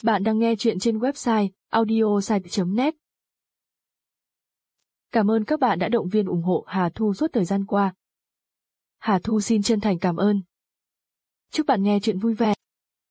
Bạn đang nghe chuyện trên website audiosite.net. Cảm ơn các bạn đã động viên ủng hộ Hà Thu suốt thời gian qua. Hà Thu xin chân thành cảm ơn. Chúc bạn nghe chuyện vui vẻ.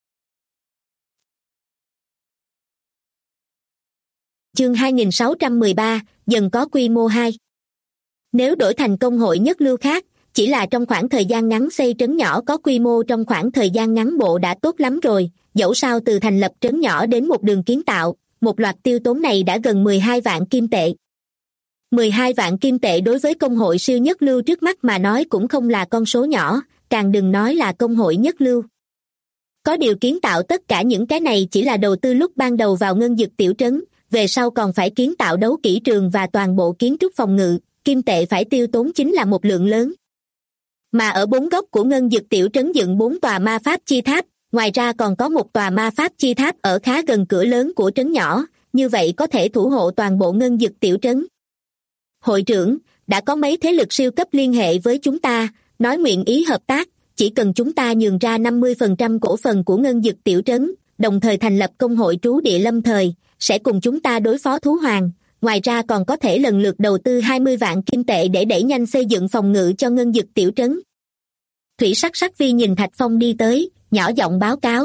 Chương 2613, dần có quy mô 2. Nếu đổi thành công hội nhất lưu khác, chỉ là trong khoảng thời gian ngắn xây trấn nhỏ có quy mô trong khoảng thời gian ngắn bộ đã tốt lắm rồi, dẫu sao từ thành lập trấn nhỏ đến một đường kiến tạo, một loạt tiêu tốn này đã gần 12 vạn kim tệ. 12 vạn kim tệ đối với công hội siêu nhất lưu trước mắt mà nói cũng không là con số nhỏ, càng đừng nói là công hội nhất lưu. Có điều kiến tạo tất cả những cái này chỉ là đầu tư lúc ban đầu vào Ngân Dực tiểu trấn, về sau còn phải kiến tạo đấu kỹ trường và toàn bộ kiến trúc phòng ngự, kim tệ phải tiêu tốn chính là một lượng lớn. Mà ở bốn góc của Ngân Dực tiểu trấn dựng 4 tòa ma pháp chi tháp, ngoài ra còn có một tòa ma pháp chi tháp ở khá gần cửa lớn của trấn nhỏ, như vậy có thể thủ hộ toàn bộ Ngân Dực tiểu trấn. Hội trưởng, đã có mấy thế lực siêu cấp liên hệ với chúng ta, nói nguyện ý hợp tác, chỉ cần chúng ta nhường ra 50% cổ phần của Ngân Dực tiểu trấn, đồng thời thành lập công hội trú địa lâm thời, sẽ cùng chúng ta đối phó thú hoàng. Ngoài ra còn có thể lần lượt đầu tư 20 vạn kim tệ để đẩy nhanh xây dựng phòng ngự cho Ngân Dực tiểu trấn. Thủy Sắc Sắc Vi nhìn Thạch Phong đi tới, nhỏ giọng báo cáo.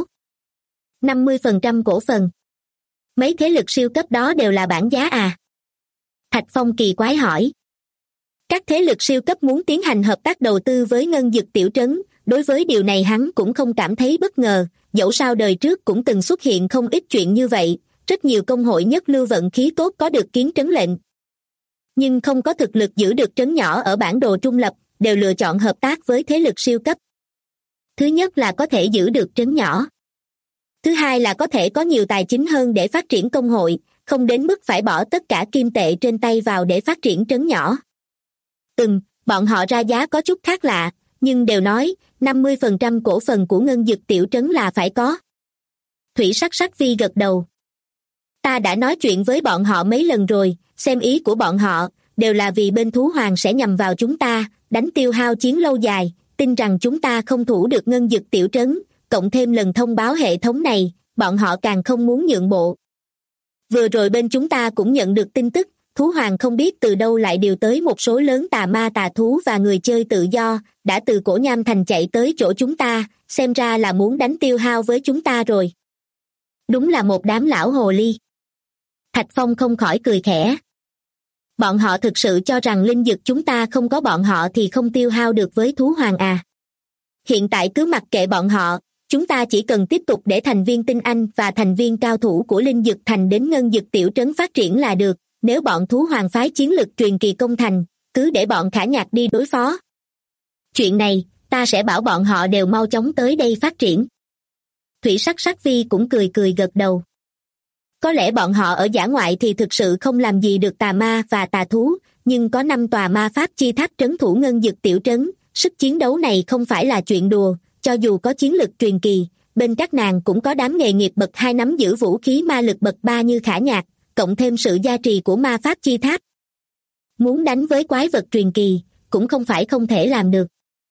50% cổ phần. Mấy thế lực siêu cấp đó đều là bản giá à? Thạch Phong kỳ quái hỏi. Các thế lực siêu cấp muốn tiến hành hợp tác đầu tư với Ngân Dực tiểu trấn, đối với điều này hắn cũng không cảm thấy bất ngờ, dẫu sao đời trước cũng từng xuất hiện không ít chuyện như vậy, rất nhiều công hội nhất lưu vận khí tốt có được kiến trấn lệnh. Nhưng không có thực lực giữ được trấn nhỏ ở bản đồ trung lập, đều lựa chọn hợp tác với thế lực siêu cấp. Thứ nhất là có thể giữ được trấn nhỏ. Thứ hai là có thể có nhiều tài chính hơn để phát triển công hội, không đến mức phải bỏ tất cả kim tệ trên tay vào để phát triển trấn nhỏ. Bọn họ ra giá có chút khác lạ, nhưng đều nói 50% cổ phần của Ngân Dực tiểu trấn là phải có. Thủy Sắc Sắc Vi gật đầu. Ta đã nói chuyện với bọn họ mấy lần rồi, xem ý của bọn họ, đều là vì bên thú hoàng sẽ nhằm vào chúng ta, đánh tiêu hao chiến lâu dài, tin rằng chúng ta không thủ được Ngân Dực tiểu trấn, cộng thêm lần thông báo hệ thống này, bọn họ càng không muốn nhượng bộ. Vừa rồi bên chúng ta cũng nhận được tin tức, thú hoàng không biết từ đâu lại điều tới một số lớn tà ma tà thú và người chơi tự do, đã từ Cổ Nham Thành chạy tới chỗ chúng ta, xem ra là muốn đánh tiêu hao với chúng ta rồi. Đúng là một đám lão hồ ly. Thạch Phong không khỏi cười khẽ. Bọn họ thực sự cho rằng linh dực chúng ta không có bọn họ thì không tiêu hao được với thú hoàng à? Hiện tại cứ mặc kệ bọn họ, chúng ta chỉ cần tiếp tục để thành viên tinh anh và thành viên cao thủ của linh dực thành đến Ngân Dực tiểu trấn phát triển là được, nếu bọn thú hoàng phái chiến lực truyền kỳ công thành, cứ để bọn Khả Nhạc đi đối phó. Chuyện này, ta sẽ bảo bọn họ đều mau chóng tới đây phát triển. Thủy Sắc Sắc Vi cũng cười cười gật đầu. Có lẽ bọn họ ở dã ngoại thì thực sự không làm gì được tà ma và tà thú, nhưng có 5 tòa ma pháp chi tháp trấn thủ Ngân Dực tiểu trấn, sức chiến đấu này không phải là chuyện đùa, cho dù có chiến lực truyền kỳ, bên các nàng cũng có đám nghề nghiệp bậc 2 nắm giữ vũ khí ma lực bậc 3 như Khả Nhạc, cộng thêm sự gia trì của ma pháp chi tháp. Muốn đánh với quái vật truyền kỳ, cũng không phải không thể làm được.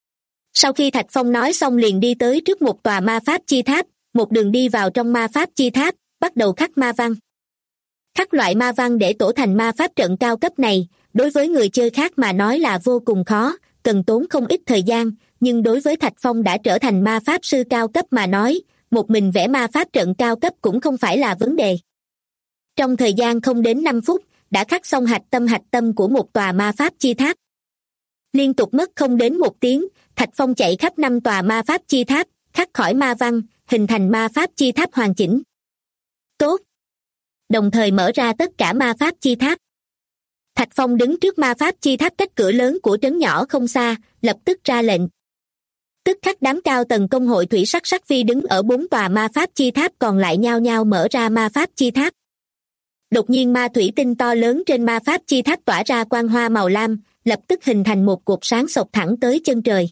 Sau khi Thạch Phong nói xong liền đi tới trước một tòa ma pháp chi tháp, một đường đi vào trong ma pháp chi tháp, bắt đầu khắc ma văn. Khắc loại ma văn để tổ thành ma pháp trận cao cấp này, đối với người chơi khác mà nói là vô cùng khó, cần tốn không ít thời gian, nhưng đối với Thạch Phong đã trở thành ma pháp sư cao cấp mà nói, một mình vẽ ma pháp trận cao cấp cũng không phải là vấn đề. Trong thời gian không đến 5 phút, đã khắc xong hạch tâm của một tòa ma pháp chi tháp. Liên tục mất không đến 1 tiếng, Thạch Phong chạy khắp 5 tòa ma pháp chi tháp, khắc khỏi ma văn, hình thành ma pháp chi tháp hoàn chỉnh. Tốt! Đồng thời mở ra tất cả ma pháp chi tháp. Thạch Phong đứng trước ma pháp chi tháp cách cửa lớn của trấn nhỏ không xa, lập tức ra lệnh. Tức khắc đám cao tầng công hội Thủy Sắc Sắc Vi đứng ở 4 tòa ma pháp chi tháp còn lại nhao nhao mở ra ma pháp chi tháp. Đột nhiên ma thủy tinh to lớn trên ma pháp chi tháp tỏa ra quang hoa màu lam, lập tức hình thành một cột sáng xộc thẳng tới chân trời.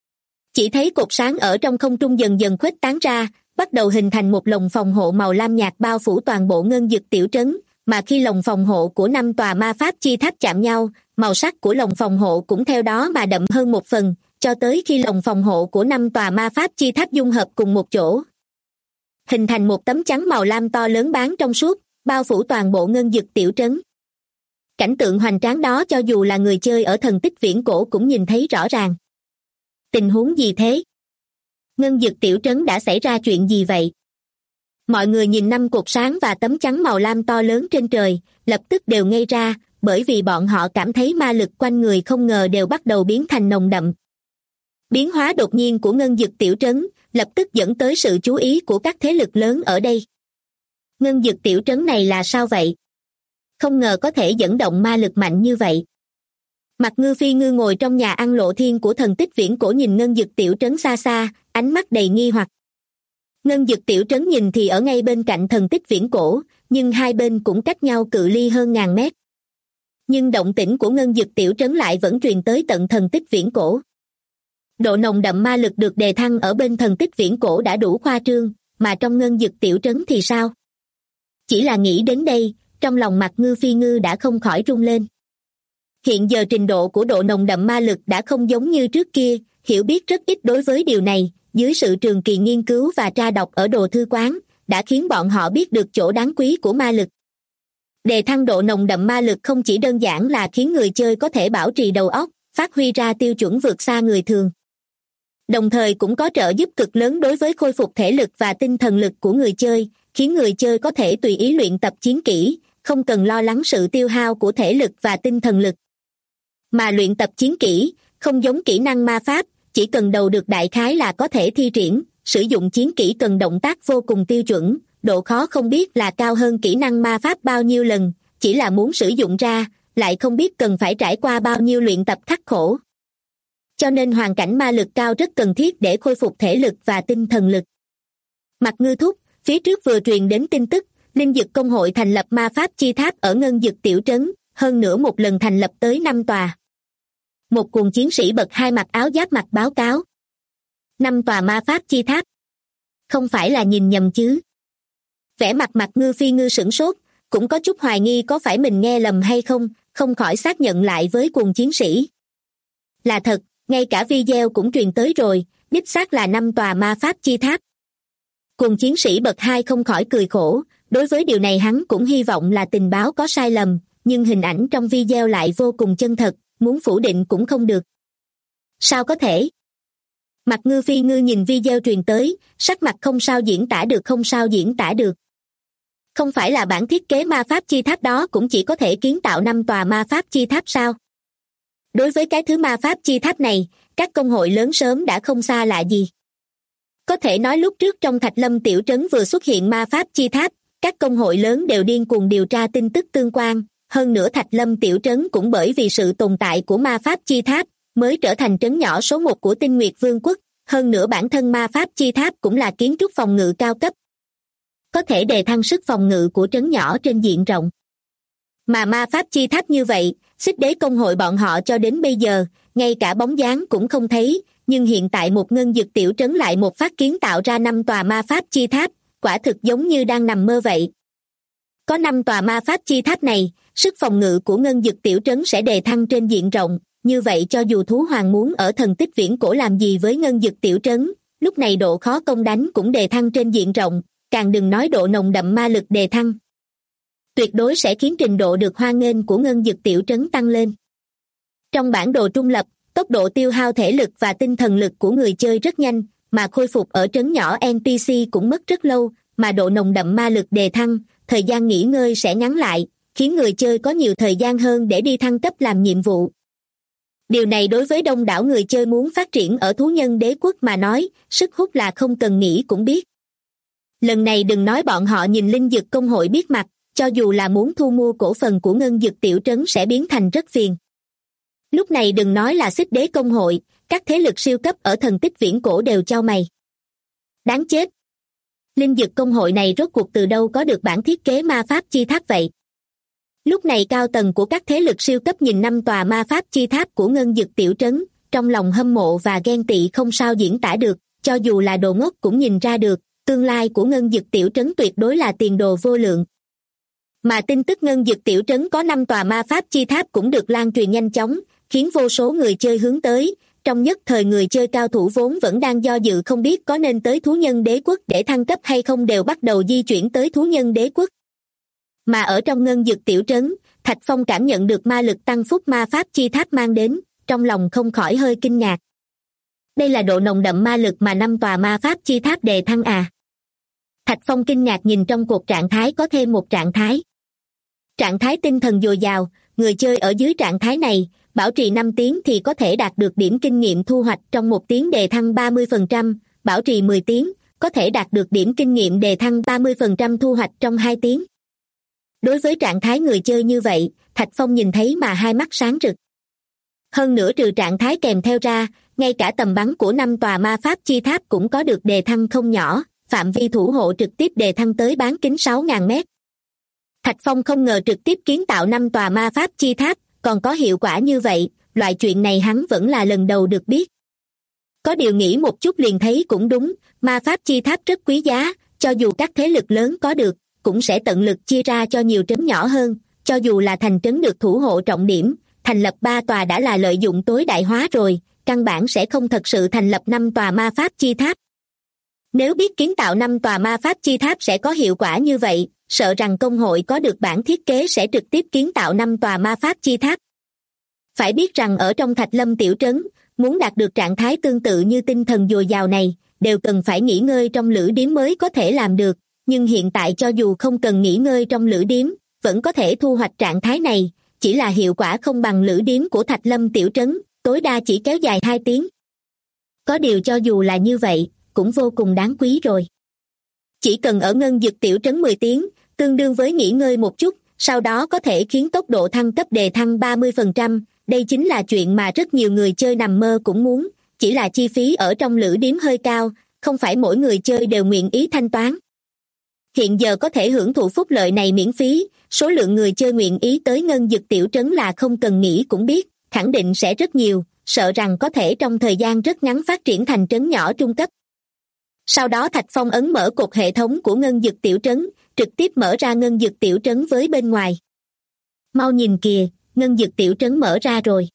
Chỉ thấy cột sáng ở trong không trung dần dần khuếch tán ra, bắt đầu hình thành một lồng phòng hộ màu lam nhạt bao phủ toàn bộ Ngân Dực tiểu trấn, mà khi lồng phòng hộ của 5 tòa ma pháp chi tháp chạm nhau, màu sắc của lồng phòng hộ cũng theo đó mà đậm hơn một phần, cho tới khi lồng phòng hộ của 5 tòa ma pháp chi tháp dung hợp cùng một chỗ. hình thành một tấm chắn màu lam to lớn bán trong suốt, bao phủ toàn bộ ngân dực tiểu trấn. Cảnh tượng hoành tráng đó cho dù là người chơi ở thần tích viễn cổ cũng nhìn thấy rõ ràng. Tình huống gì thế? Ngân dực tiểu trấn đã xảy ra chuyện gì vậy? Mọi người nhìn năm cột sáng và tấm chắn màu lam to lớn trên trời, lập tức đều ngây ra, bởi vì bọn họ cảm thấy ma lực quanh người không ngờ đều bắt đầu biến thành nồng đậm. Biến hóa đột nhiên của ngân dực tiểu trấn, lập tức dẫn tới sự chú ý của các thế lực lớn ở đây. Ngân dực tiểu trấn này là sao vậy? Không ngờ có thể dẫn động ma lực mạnh như vậy. Mặt Ngư Phi Ngư ngồi trong nhà ăn lộ thiên của thần tích viễn cổ nhìn ngân dực tiểu trấn xa xa, ánh mắt đầy nghi hoặc. Ngân dực tiểu trấn nhìn thì ở ngay bên cạnh thần tích viễn cổ, nhưng hai bên cũng cách nhau cự ly hơn ngàn mét. Nhưng động tĩnh của ngân dực tiểu trấn lại vẫn truyền tới tận thần tích viễn cổ. Độ nồng đậm ma lực được đề thăng ở bên thần tích viễn cổ đã đủ khoa trương, mà trong ngân dực tiểu trấn thì sao? Chỉ là nghĩ đến đây, trong lòng Mặt Ngư Phi Ngư đã không khỏi rung lên. Hiện giờ trình độ của độ nồng đậm ma lực đã không giống như trước kia, hiểu biết rất ít đối với điều này, dưới sự trường kỳ nghiên cứu và tra đọc ở đồ thư quán, đã khiến bọn họ biết được chỗ đáng quý của ma lực. Đề thăng độ nồng đậm ma lực không chỉ đơn giản là khiến người chơi có thể bảo trì đầu óc, phát huy ra tiêu chuẩn vượt xa người thường. Đồng thời cũng có trợ giúp cực lớn đối với khôi phục thể lực và tinh thần lực của người chơi, khiến người chơi có thể tùy ý luyện tập chiến kỹ, không cần lo lắng sự tiêu hao của thể lực và tinh thần lực. Mà luyện tập chiến kỹ, không giống kỹ năng ma pháp, chỉ cần đầu được đại khái là có thể thi triển, sử dụng chiến kỹ cần động tác vô cùng tiêu chuẩn, độ khó không biết là cao hơn kỹ năng ma pháp bao nhiêu lần, chỉ là muốn sử dụng ra, lại không biết cần phải trải qua bao nhiêu luyện tập khắc khổ. Cho nên hoàn cảnh ma lực cao rất cần thiết để khôi phục thể lực và tinh thần lực. Mặt Ngư thúc, phía trước vừa truyền đến tin tức, Linh Dực Công hội thành lập ma pháp chi tháp ở ngân dực tiểu trấn, hơn nữa một lần thành lập tới 5 tòa. Một cuồng chiến sĩ bậc 2 mặc áo giáp mặt báo cáo. 5 tòa ma pháp chi tháp. Không phải là nhìn nhầm chứ? Vẻ mặt Mặt Ngư Phi Ngư sửng sốt, cũng có chút hoài nghi có phải mình nghe lầm hay không, không khỏi xác nhận lại với cuồng chiến sĩ. Là thật, ngay cả video cũng truyền tới rồi, đích xác là 5 tòa ma pháp chi tháp. Cuồng chiến sĩ bậc 2 không khỏi cười khổ, đối với điều này hắn cũng hy vọng là tình báo có sai lầm, nhưng hình ảnh trong video lại vô cùng chân thật, muốn phủ định cũng không được. Sao có thể? Mặt Ngư Phi Ngư nhìn video truyền tới, sắc mặt không sao diễn tả được không sao diễn tả được. Không phải là bản thiết kế ma pháp chi tháp đó cũng chỉ có thể kiến tạo 5 tòa ma pháp chi tháp sao? Đối với cái thứ ma pháp chi tháp này, các công hội lớn sớm đã không xa lạ gì. Có thể nói lúc trước trong Thạch Lâm tiểu trấn vừa xuất hiện ma pháp chi tháp, các công hội lớn đều điên cuồng điều tra tin tức tương quan, hơn nữa Thạch Lâm tiểu trấn cũng bởi vì sự tồn tại của ma pháp chi tháp, mới trở thành trấn nhỏ số 1 của Tinh Nguyệt Vương quốc, hơn nữa bản thân ma pháp chi tháp cũng là kiến trúc phòng ngự cao cấp. Có thể đề thăng sức phòng ngự của trấn nhỏ trên diện rộng. Mà ma pháp chi tháp như vậy, Xích Đế công hội bọn họ cho đến bây giờ, ngay cả bóng dáng cũng không thấy, nhưng hiện tại một ngân dực tiểu trấn lại một phát kiến tạo ra 5 tòa ma pháp chi tháp, quả thực giống như đang nằm mơ vậy. Có 5 tòa ma pháp chi tháp này, sức phòng ngự của ngân dực tiểu trấn sẽ đề thăng trên diện rộng, như vậy cho dù thú hoàng muốn ở thần tích viễn cổ làm gì với ngân dực tiểu trấn, lúc này độ khó công đánh cũng đề thăng trên diện rộng, càng đừng nói độ nồng đậm ma lực đề thăng. Tuyệt đối sẽ khiến trình độ được hoan nghênh của ngân dực tiểu trấn tăng lên. Trong bản đồ trung lập, tốc độ tiêu hao thể lực và tinh thần lực của người chơi rất nhanh, mà khôi phục ở trấn nhỏ NPC cũng mất rất lâu, mà độ nồng đậm ma lực đề thăng, thời gian nghỉ ngơi sẽ ngắn lại, khiến người chơi có nhiều thời gian hơn để đi thăng cấp làm nhiệm vụ. Điều này đối với đông đảo người chơi muốn phát triển ở thú nhân đế quốc mà nói, sức hút là không cần nghĩ cũng biết. Lần này đừng nói bọn họ nhìn Linh Dực công hội biết mặt, cho dù là muốn thu mua cổ phần của ngân dực tiểu trấn sẽ biến thành rất phiền. Lúc này đừng nói là Xích Đế công hội, các thế lực siêu cấp ở thần tích viễn cổ đều chau mày. Đáng chết! Linh Dực công hội này rốt cuộc từ đâu có được bản thiết kế ma pháp chi tháp vậy? Lúc này cao tầng của các thế lực siêu cấp nhìn 5 tòa ma pháp chi tháp của ngân dực tiểu trấn, trong lòng hâm mộ và ghen tị không sao diễn tả được, cho dù là đồ ngốc cũng nhìn ra được, tương lai của ngân dực tiểu trấn tuyệt đối là tiền đồ vô lượng. Mà tin tức ngân dực tiểu trấn có 5 tòa ma pháp chi tháp cũng được lan truyền nhanh chóng, khiến vô số người chơi hướng tới, trong nhất thời người chơi cao thủ vốn vẫn đang do dự không biết có nên tới thú nhân đế quốc để thăng cấp hay không đều bắt đầu di chuyển tới thú nhân đế quốc. Mà ở trong ngân dực tiểu trấn, Thạch Phong cảm nhận được ma lực tăng phúc ma pháp chi tháp mang đến, trong lòng không khỏi hơi kinh ngạc. Đây là độ nồng đậm ma lực mà 5 tòa ma pháp chi tháp đề thăng à? Thạch Phong kinh ngạc nhìn trong cột trạng thái có thêm một trạng thái. Trạng thái tinh thần dồi dào, người chơi ở dưới trạng thái này, bảo trì 5 tiếng thì có thể đạt được điểm kinh nghiệm thu hoạch trong 1 tiếng đề thăng 30%, bảo trì 10 tiếng, có thể đạt được điểm kinh nghiệm đề thăng 30% thu hoạch trong 2 tiếng. Đối với trạng thái người chơi như vậy, Thạch Phong nhìn thấy mà hai mắt sáng rực. Hơn nữa trừ trạng thái kèm theo ra, ngay cả tầm bắn của 5 tòa ma pháp chi tháp cũng có được đề thăng không nhỏ, phạm vi thủ hộ trực tiếp đề thăng tới bán kính 6.000 mét. Thạch Phong không ngờ trực tiếp kiến tạo 5 tòa ma pháp chi tháp, còn có hiệu quả như vậy, loại chuyện này hắn vẫn là lần đầu được biết. Có điều nghĩ một chút liền thấy cũng đúng, ma pháp chi tháp rất quý giá, cho dù các thế lực lớn có được, cũng sẽ tận lực chia ra cho nhiều trấn nhỏ hơn, cho dù là thành trấn được thủ hộ trọng điểm, thành lập 3 tòa đã là lợi dụng tối đại hóa rồi, căn bản sẽ không thật sự thành lập 5 tòa ma pháp chi tháp. Nếu biết kiến tạo 5 tòa ma pháp chi tháp sẽ có hiệu quả như vậy, sợ rằng công hội có được bản thiết kế sẽ trực tiếp kiến tạo 5 tòa ma pháp chi tháp. Phải biết rằng ở trong Thạch Lâm tiểu trấn, muốn đạt được trạng thái tương tự như tinh thần dồi dào này, đều cần phải nghỉ ngơi trong lữ điếm mới có thể làm được, nhưng hiện tại cho dù không cần nghỉ ngơi trong lữ điếm, vẫn có thể thu hoạch trạng thái này, chỉ là hiệu quả không bằng lữ điếm của Thạch Lâm tiểu trấn, tối đa chỉ kéo dài 2 tiếng. Có điều cho dù là như vậy, cũng vô cùng đáng quý rồi. Chỉ cần ở ngân dực tiểu trấn 10 tiếng, tương đương với nghỉ ngơi một chút, sau đó có thể khiến tốc độ thăng cấp đề thăng 30%, đây chính là chuyện mà rất nhiều người chơi nằm mơ cũng muốn, chỉ là chi phí ở trong lữ điếm hơi cao, không phải mỗi người chơi đều nguyện ý thanh toán. Hiện giờ có thể hưởng thụ phúc lợi này miễn phí, số lượng người chơi nguyện ý tới ngân dực tiểu trấn là không cần nghĩ cũng biết, khẳng định sẽ rất nhiều, sợ rằng có thể trong thời gian rất ngắn phát triển thành trấn nhỏ trung cấp. Sau đó Thạch Phong ấn mở cột hệ thống của ngân dực tiểu trấn, trực tiếp mở ra ngân dực tiểu trấn với bên ngoài. Mau nhìn kìa, ngân dực tiểu trấn mở ra rồi.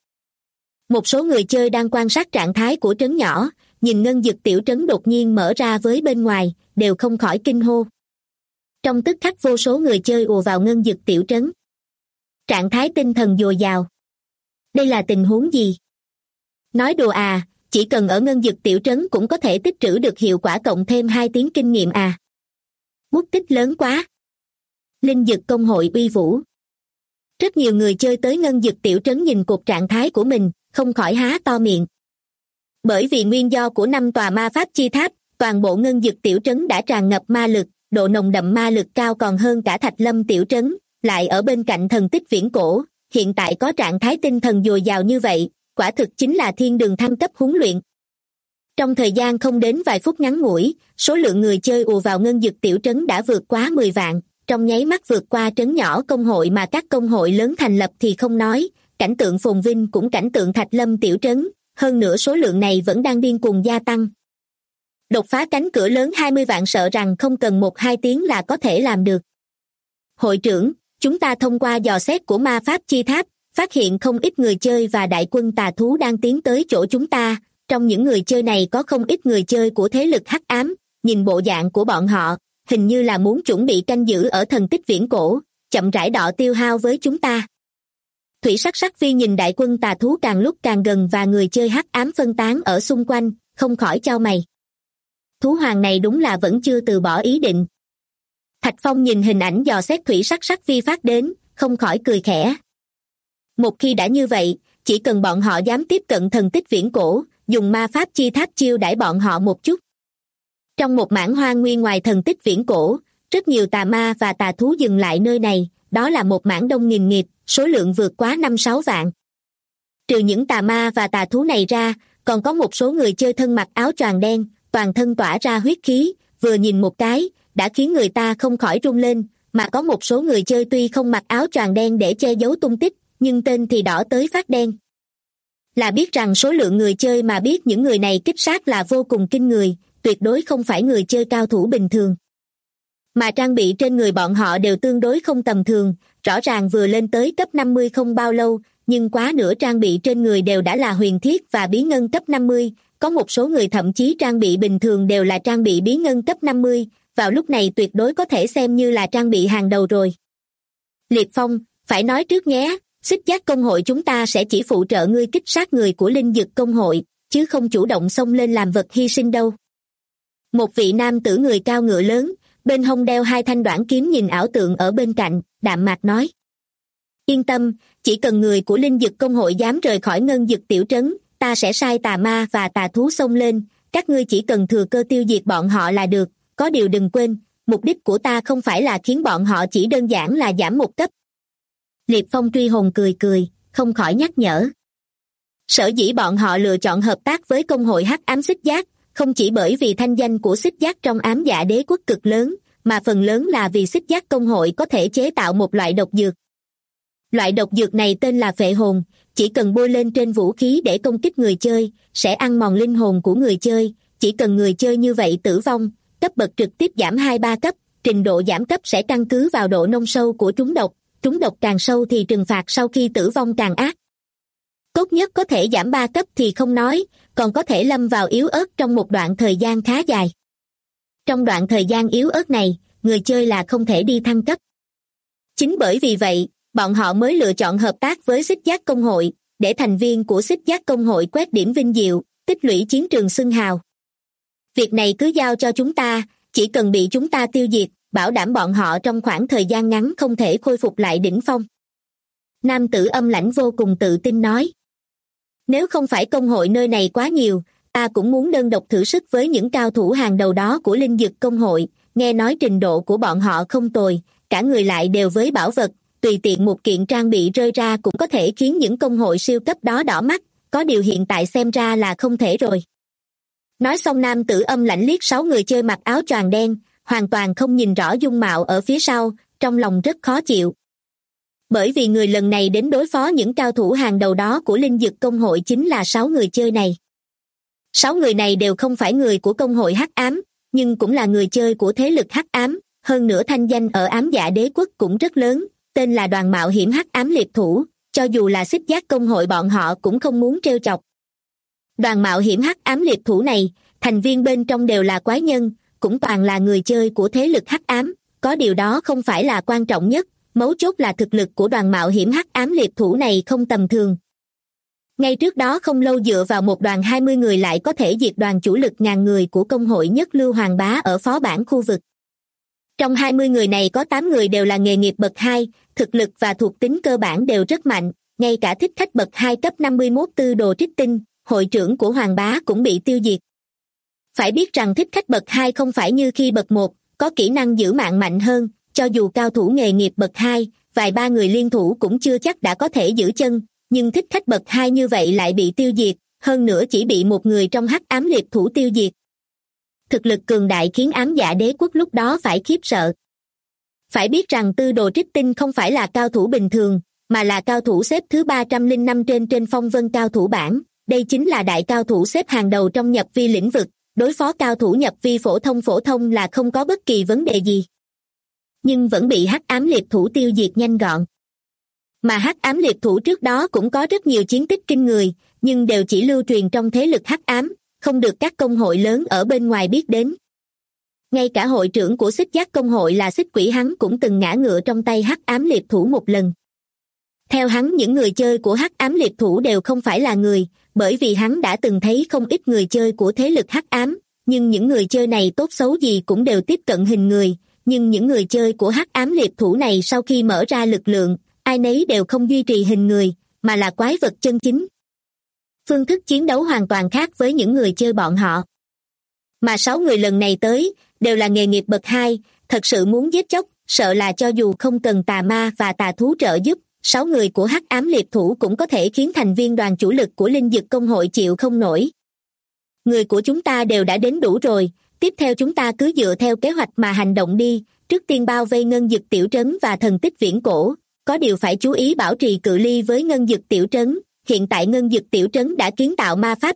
Một số người chơi đang quan sát trạng thái của trấn nhỏ, nhìn ngân dực tiểu trấn đột nhiên mở ra với bên ngoài, đều không khỏi kinh hô. Trong tức khắc vô số người chơi ùa vào ngân dực tiểu trấn. Trạng thái tinh thần dồi dào. Đây là tình huống gì? Nói đùa à, chỉ cần ở ngân dực tiểu trấn cũng có thể tích trữ được hiệu quả cộng thêm 2 tiếng kinh nghiệm à. Bút tích lớn quá. Linh dực công hội uy vũ. Rất nhiều người chơi tới ngân dực tiểu trấn nhìn cột trạng thái của mình, không khỏi há to miệng. Bởi vì nguyên do của 5 tòa ma pháp chi tháp, toàn bộ ngân dực tiểu trấn đã tràn ngập ma lực, độ nồng đậm ma lực cao còn hơn cả Thạch Lâm tiểu trấn, lại ở bên cạnh thần tích viễn cổ, hiện tại có trạng thái tinh thần dồi dào như vậy, quả thực chính là thiên đường thăng cấp huấn luyện. Trong thời gian không đến vài phút ngắn ngủi, số lượng người chơi ùa vào ngân dực tiểu trấn đã vượt quá 10 vạn, trong nháy mắt vượt qua trấn nhỏ công hội mà các công hội lớn thành lập thì không nói, cảnh tượng phồn vinh cũng cảnh tượng Thạch Lâm tiểu trấn, hơn nữa số lượng này vẫn đang điên cuồng gia tăng. Đột phá cánh cửa lớn 20 vạn sợ rằng không cần 1-2 tiếng là có thể làm được. Hội trưởng, chúng ta thông qua dò xét của ma pháp chi tháp, phát hiện không ít người chơi và đại quân tà thú đang tiến tới chỗ chúng ta, trong những người chơi này có không ít người chơi của thế lực hắc ám, nhìn bộ dạng của bọn họ, hình như là muốn chuẩn bị canh giữ ở thần tích viễn cổ, chậm rãi đọ tiêu hao với chúng ta. Thủy Sắc Sắc Phi nhìn đại quân tà thú càng lúc càng gần và người chơi hắc ám phân tán ở xung quanh, không khỏi chau mày. Thú hoàng này đúng là vẫn chưa từ bỏ ý định. Thạch Phong nhìn hình ảnh dò xét Thủy Sắc Sắc Phi phát đến, không khỏi cười khẽ. Một khi đã như vậy, chỉ cần bọn họ dám tiếp cận thần tích viễn cổ, dùng ma pháp chi tháp chiêu đãi bọn họ một chút. Trong một mảng hoang nguyên ngoài thần tích viễn cổ, rất nhiều tà ma và tà thú dừng lại nơi này, đó là một mảng đông nghìn nghịt, số lượng vượt quá 5-6 vạn. Trừ những tà ma và tà thú này ra, còn có một số người chơi thân mặc áo choàng đen, toàn thân tỏa ra huyết khí, vừa nhìn một cái, đã khiến người ta không khỏi run lên, mà có một số người chơi tuy không mặc áo choàng đen để che giấu tung tích, nhưng tên thì đỏ tới phát đen. Là biết rằng số lượng người chơi mà biết những người này kích sát là vô cùng kinh người, tuyệt đối không phải người chơi cao thủ bình thường. Mà trang bị trên người bọn họ đều tương đối không tầm thường, rõ ràng vừa lên tới cấp 50 không bao lâu, nhưng quá nửa trang bị trên người đều đã là huyền thiết và bí ngân cấp 50, có một số người thậm chí trang bị bình thường đều là trang bị bí ngân cấp 50, vào lúc này tuyệt đối có thể xem như là trang bị hàng đầu rồi. Liệt Phong, phải nói trước nhé, Xích Giác công hội chúng ta sẽ chỉ phụ trợ ngươi kích sát người của Linh Dực công hội, chứ không chủ động xông lên làm vật hy sinh đâu. Một vị nam tử người cao ngựa lớn, bên hông đeo hai thanh đoản kiếm nhìn ảo tượng ở bên cạnh, đạm mạc nói. Yên tâm, chỉ cần người của Linh Dực công hội dám rời khỏi Ngân Dực tiểu trấn, ta sẽ sai tà ma và tà thú xông lên, các ngươi chỉ cần thừa cơ tiêu diệt bọn họ là được, có điều đừng quên, mục đích của ta không phải là khiến bọn họ chỉ đơn giản là giảm một cấp. Liệt Phong truy hồn cười cười, không khỏi nhắc nhở. Sở dĩ bọn họ lựa chọn hợp tác với công hội Hắc Ám Xích Giác, không chỉ bởi vì thanh danh của Xích Giác trong ám dạ đế quốc cực lớn, mà phần lớn là vì Xích Giác công hội có thể chế tạo một loại độc dược. Loại độc dược này tên là phệ hồn, chỉ cần bôi lên trên vũ khí để công kích người chơi, sẽ ăn mòn linh hồn của người chơi, chỉ cần người chơi như vậy tử vong, cấp bậc trực tiếp giảm 2-3 cấp, trình độ giảm cấp sẽ căn cứ vào độ nông sâu của trúng độc càng sâu thì trừng phạt sau khi tử vong càng ác. Tốt nhất có thể giảm 3 cấp thì không nói, còn có thể lâm vào yếu ớt trong một đoạn thời gian khá dài. Trong đoạn thời gian yếu ớt này, người chơi là không thể đi thăng cấp. Chính bởi vì vậy, bọn họ mới lựa chọn hợp tác với Xích Giác công hội, để thành viên của Xích Giác công hội quét điểm vinh diệu, tích lũy chiến trường xưng hào. Việc này cứ giao cho chúng ta, chỉ cần bị chúng ta tiêu diệt, bảo đảm bọn họ trong khoảng thời gian ngắn không thể khôi phục lại đỉnh phong. Nam tử âm lãnh vô cùng tự tin nói. Nếu không phải công hội nơi này quá nhiều, ta cũng muốn đơn độc thử sức với những cao thủ hàng đầu đó của Linh Dực công hội, nghe nói trình độ của bọn họ không tồi, cả người lại đều với bảo vật, tùy tiện một kiện trang bị rơi ra cũng có thể khiến những công hội siêu cấp đó đỏ mắt, có điều hiện tại xem ra là không thể rồi. Nói xong nam tử âm lãnh liếc 6 người chơi mặc áo choàng đen, hoàn toàn không nhìn rõ dung mạo ở phía sau, trong lòng rất khó chịu. Bởi vì người lần này đến đối phó những cao thủ hàng đầu đó của Linh Dực công hội chính là 6 người chơi này. 6 người này đều không phải người của công hội Hắc Ám, nhưng cũng là người chơi của thế lực Hắc Ám, hơn nữa thanh danh ở ám dạ đế quốc cũng rất lớn, tên là đoàn mạo hiểm Hắc Ám liệt thủ, cho dù là Xích Giác công hội bọn họ cũng không muốn trêu chọc. Đoàn mạo hiểm Hắc Ám liệt thủ này, thành viên bên trong đều là quái nhân, cũng toàn là người chơi của thế lực Hắc Ám, có điều đó không phải là quan trọng nhất, mấu chốt là thực lực của đoàn mạo hiểm Hắc Ám liệt thủ này không tầm thường. Ngay trước đó không lâu dựa vào một đoàn 20 người lại có thể diệt đoàn chủ lực ngàn người của công hội Nhất Lưu Hoàng Bá ở phó bản khu vực. Trong 20 người này có 8 người đều là nghề nghiệp bậc 2, thực lực và thuộc tính cơ bản đều rất mạnh, ngay cả thích khách bậc 2 cấp 51 tư đồ trích tinh, hội trưởng của Hoàng Bá cũng bị tiêu diệt. Phải biết rằng thích khách bậc 2 không phải như khi bậc 1, có kỹ năng giữ mạng mạnh hơn, cho dù cao thủ nghề nghiệp bậc 2, vài ba người liên thủ cũng chưa chắc đã có thể giữ chân, nhưng thích khách bậc 2 như vậy lại bị tiêu diệt, hơn nữa chỉ bị một người trong Hắc Ám liệt thủ tiêu diệt. Thực lực cường đại khiến ám dạ đế quốc lúc đó phải khiếp sợ. Phải biết rằng tư đồ trích tinh không phải là cao thủ bình thường, mà là cao thủ xếp thứ 305 trên phong vân cao thủ bảng, đây chính là đại cao thủ xếp hàng đầu trong nhập vi lĩnh vực, đối phó cao thủ nhập vi phổ thông là không có bất kỳ vấn đề gì. Nhưng vẫn bị Hắc Ám liệt thủ tiêu diệt nhanh gọn. Mà Hắc Ám liệt thủ trước đó cũng có rất nhiều chiến tích kinh người, nhưng đều chỉ lưu truyền trong thế lực Hắc Ám, không được các công hội lớn ở bên ngoài biết đến. Ngay cả hội trưởng của Xích Giác công hội là Xích Quỷ hắn cũng từng ngã ngựa trong tay Hắc Ám liệt thủ một lần. Theo hắn những người chơi của Hắc Ám liệt thủ đều không phải là người, bởi vì hắn đã từng thấy không ít người chơi của thế lực Hắc Ám, nhưng những người chơi này tốt xấu gì cũng đều tiếp cận hình người, nhưng những người chơi của Hắc Ám liệt thủ này sau khi mở ra lực lượng, ai nấy đều không duy trì hình người, mà là quái vật chân chính. Phương thức chiến đấu hoàn toàn khác với những người chơi bọn họ. Mà 6 người lần này tới, đều là nghề nghiệp bậc 2, thật sự muốn giết chóc, sợ là cho dù không cần tà ma và tà thú trợ giúp, 6 người của Hắc Ám liệt thủ cũng có thể khiến thành viên đoàn chủ lực của Linh Dực công hội chịu không nổi. Người của chúng ta đều đã đến đủ rồi, tiếp theo chúng ta cứ dựa theo kế hoạch mà hành động đi, trước tiên bao vây Ngân Dực tiểu trấn và thần tích viễn cổ, có điều phải chú ý bảo trì cự ly với Ngân Dực tiểu trấn. Hiện tại Ngân Dực tiểu trấn đã kiến tạo ma pháp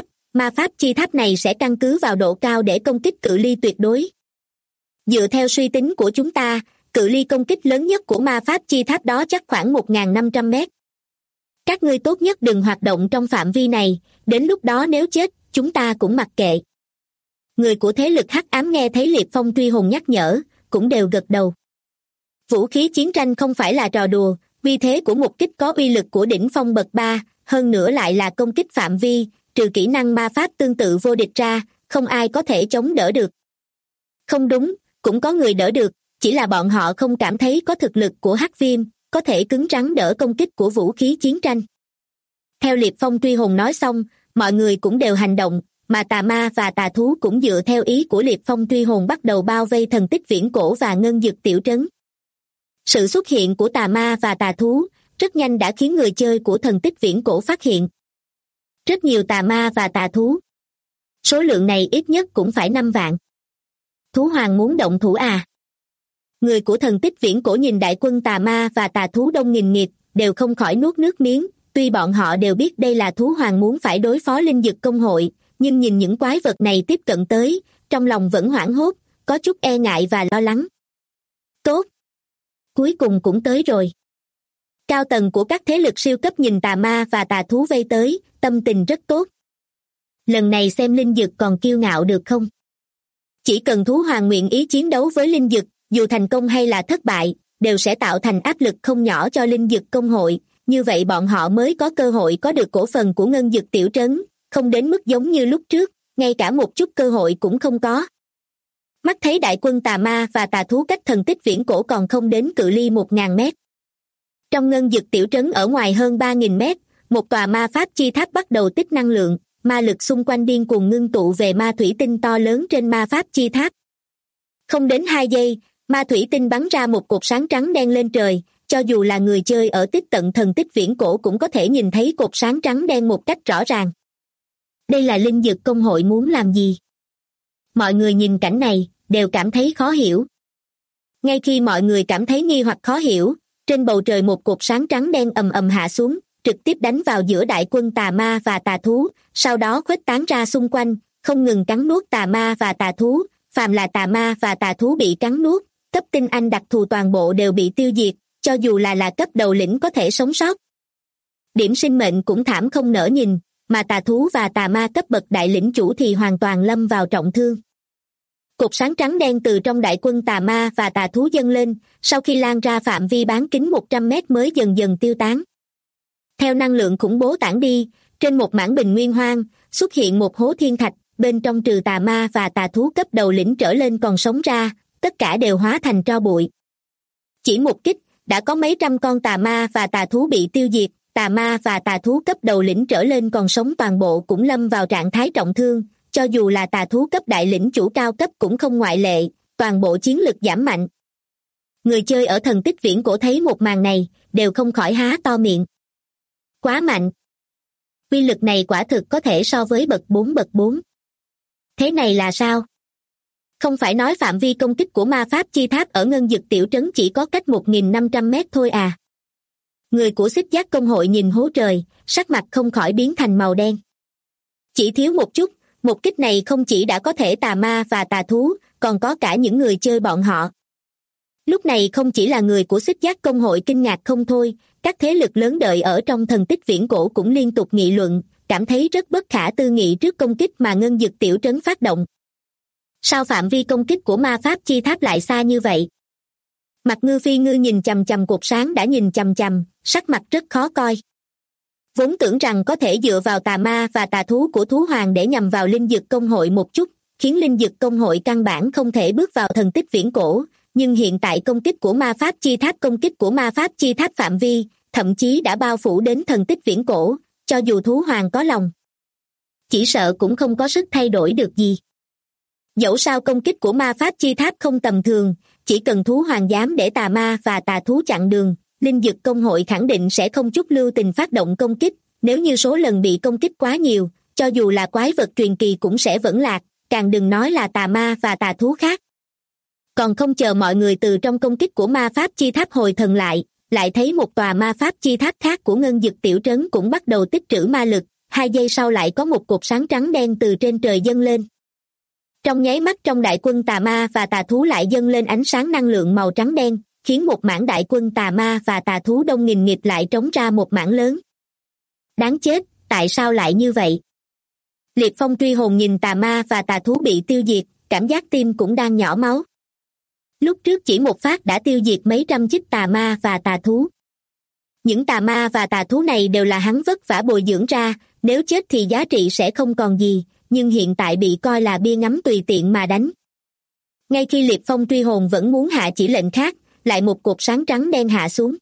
chi tháp này sẽ căn cứ vào độ cao để công kích cự ly tuyệt đối. Dựa theo suy tính của chúng ta, cự ly công kích lớn nhất của ma pháp chi tháp đó chắc khoảng 1.500 mét. Các ngươi tốt nhất đừng hoạt động trong phạm vi này, đến lúc đó nếu chết, chúng ta cũng mặc kệ. Người của thế lực hắc ám nghe thấy Liệp Phong truy hồn nhắc nhở, cũng đều gật đầu. Vũ khí chiến tranh không phải là trò đùa, uy thế của một kích có uy lực của đỉnh phong bậc 3, hơn nữa lại là công kích phạm vi, trừ kỹ năng ma pháp tương tự vô địch ra, không ai có thể chống đỡ được. Không đúng, cũng có người đỡ được, chỉ là bọn họ không cảm thấy có thực lực của hắc viêm, có thể cứng rắn đỡ công kích của vũ khí chiến tranh. Theo Liệp Phong truy hồn nói xong, mọi người cũng đều hành động, mà tà ma và tà thú cũng dựa theo ý của Liệp Phong truy hồn bắt đầu bao vây thần tích viễn cổ và ngân dực tiểu trấn. Sự xuất hiện của tà ma và tà thú rất nhanh đã khiến người chơi của thần tích viễn cổ phát hiện. Rất nhiều tà ma và tà thú. Số lượng này ít nhất cũng phải 5 vạn. Thú hoàng muốn động thủ à? Người của thần tích viễn cổ nhìn đại quân tà ma và tà thú đông nghìn nghịt, đều không khỏi nuốt nước miếng, tuy bọn họ đều biết đây là thú hoàng muốn phải đối phó linh dực công hội, nhưng nhìn những quái vật này tiếp cận tới, trong lòng vẫn hoảng hốt, có chút e ngại và lo lắng. Tốt! Cuối cùng cũng tới rồi. Cao tầng của các thế lực siêu cấp nhìn tà ma và tà thú vây tới, tâm tình rất tốt. Lần này xem linh dực còn kiêu ngạo được không? Chỉ cần thú hoàng nguyện ý chiến đấu với linh dực, dù thành công hay là thất bại, đều sẽ tạo thành áp lực không nhỏ cho linh dực công hội, như vậy bọn họ mới có cơ hội có được cổ phần của ngân dực tiểu trấn, không đến mức giống như lúc trước, ngay cả một chút cơ hội cũng không có. Mắt thấy đại quân tà ma và tà thú cách thần tích viễn cổ còn không đến cự ly 1.000 mét. Trong ngân dực tiểu trấn ở ngoài hơn 3.000 mét, một tòa ma pháp chi tháp bắt đầu tích năng lượng, ma lực xung quanh điên cuồng ngưng tụ về ma thủy tinh to lớn trên ma pháp chi tháp. Không đến 2 giây, ma thủy tinh bắn ra một cột sáng trắng đen lên trời, cho dù là người chơi ở tiếp cận thần tích viễn cổ cũng có thể nhìn thấy cột sáng trắng đen một cách rõ ràng. Đây là linh dực công hội muốn làm gì? Mọi người nhìn cảnh này, đều cảm thấy khó hiểu. Ngay khi mọi người cảm thấy nghi hoặc khó hiểu, trên bầu trời một cột sáng trắng đen ầm ầm hạ xuống, trực tiếp đánh vào giữa đại quân tà ma và tà thú, sau đó khuếch tán ra xung quanh, không ngừng cắn nuốt tà ma và tà thú, phàm là tà ma và tà thú bị cắn nuốt, cấp tinh anh đặc thù toàn bộ đều bị tiêu diệt, cho dù là cấp đầu lĩnh có thể sống sót. Điểm sinh mệnh cũng thảm không nỡ nhìn, mà tà thú và tà ma cấp bậc đại lĩnh chủ thì hoàn toàn lâm vào trọng thương. Cột sáng trắng đen từ trong đại quân tà ma và tà thú dâng lên, sau khi lan ra phạm vi bán kính 100 mét mới dần dần tiêu tán. Theo năng lượng khủng bố tản đi, trên một mảng bình nguyên hoang, xuất hiện một hố thiên thạch, bên trong trừ tà ma và tà thú cấp đầu lĩnh trở lên còn sống ra, tất cả đều hóa thành tro bụi. Chỉ một kích, đã có mấy trăm con tà ma và tà thú bị tiêu diệt, tà ma và tà thú cấp đầu lĩnh trở lên còn sống toàn bộ cũng lâm vào trạng thái trọng thương, cho dù là tà thú cấp đại lĩnh chủ cao cấp cũng không ngoại lệ, toàn bộ chiến lực giảm mạnh. Người chơi ở thần tích viễn cổ thấy một màn này, đều không khỏi há to miệng. Quá mạnh. Uy lực này quả thực có thể so với bậc 4. Thế này là sao? Không phải nói phạm vi công kích của ma pháp chi tháp ở ngân dực tiểu trấn chỉ có cách 1.500 mét thôi à? Người của xích giác công hội nhìn hố trời, sắc mặt không khỏi biến thành màu đen. Chỉ thiếu một chút, một kích này không chỉ đã có thể tà ma và tà thú, còn có cả những người chơi bọn họ. Lúc này không chỉ là người của xích giác công hội kinh ngạc không thôi, các thế lực lớn đợi ở trong thần tích viễn cổ cũng liên tục nghị luận, cảm thấy rất bất khả tư nghị trước công kích mà ngân dực tiểu trấn phát động. Sao phạm vi công kích của ma pháp chi tháp lại xa như vậy? Mặt Ngư Phi Ngư nhìn chằm chằm cột sáng đã nhìn chằm chằm, sắc mặt rất khó coi. Vốn tưởng rằng có thể dựa vào tà ma và tà thú của thú hoàng để nhằm vào linh dực công hội một chút, khiến linh dực công hội căn bản không thể bước vào thần tích viễn cổ, nhưng hiện tại công kích của ma pháp chi tháp phạm vi, thậm chí đã bao phủ đến thần tích viễn cổ, cho dù thú hoàng có lòng, chỉ sợ cũng không có sức thay đổi được gì. Dẫu sao công kích của ma pháp chi tháp không tầm thường, chỉ cần thú hoàng dám để tà ma và tà thú chặn đường, linh dực công hội khẳng định sẽ không chút lưu tình phát động công kích, nếu như số lần bị công kích quá nhiều, cho dù là quái vật truyền kỳ cũng sẽ vẫn lạc, càng đừng nói là tà ma và tà thú khác. Còn không chờ mọi người từ trong công kích của ma pháp chi tháp hồi thần lại thấy một tòa ma pháp chi tháp khác của ngân dực tiểu trấn cũng bắt đầu tích trữ ma lực, 2 giây sau lại có một cột sáng trắng đen từ trên trời dâng lên. Trong nháy mắt trong đại quân tà ma và tà thú lại dâng lên ánh sáng năng lượng màu trắng đen, khiến một mảng đại quân tà ma và tà thú đông nghìn nghịt lại trống ra một mảng lớn. Đáng chết, tại sao lại như vậy? Liệt Phong truy hồn nhìn tà ma và tà thú bị tiêu diệt, cảm giác tim cũng đang nhỏ máu. Lúc trước chỉ một phát đã tiêu diệt mấy trăm chiếc tà ma và tà thú. Những tà ma và tà thú này đều là hắn vất vả bồi dưỡng ra, nếu chết thì giá trị sẽ không còn gì, nhưng hiện tại bị coi là bia ngắm tùy tiện mà đánh. Ngay khi Liệt Phong truy hồn vẫn muốn hạ chỉ lệnh khác, lại một cột sáng trắng đen hạ xuống.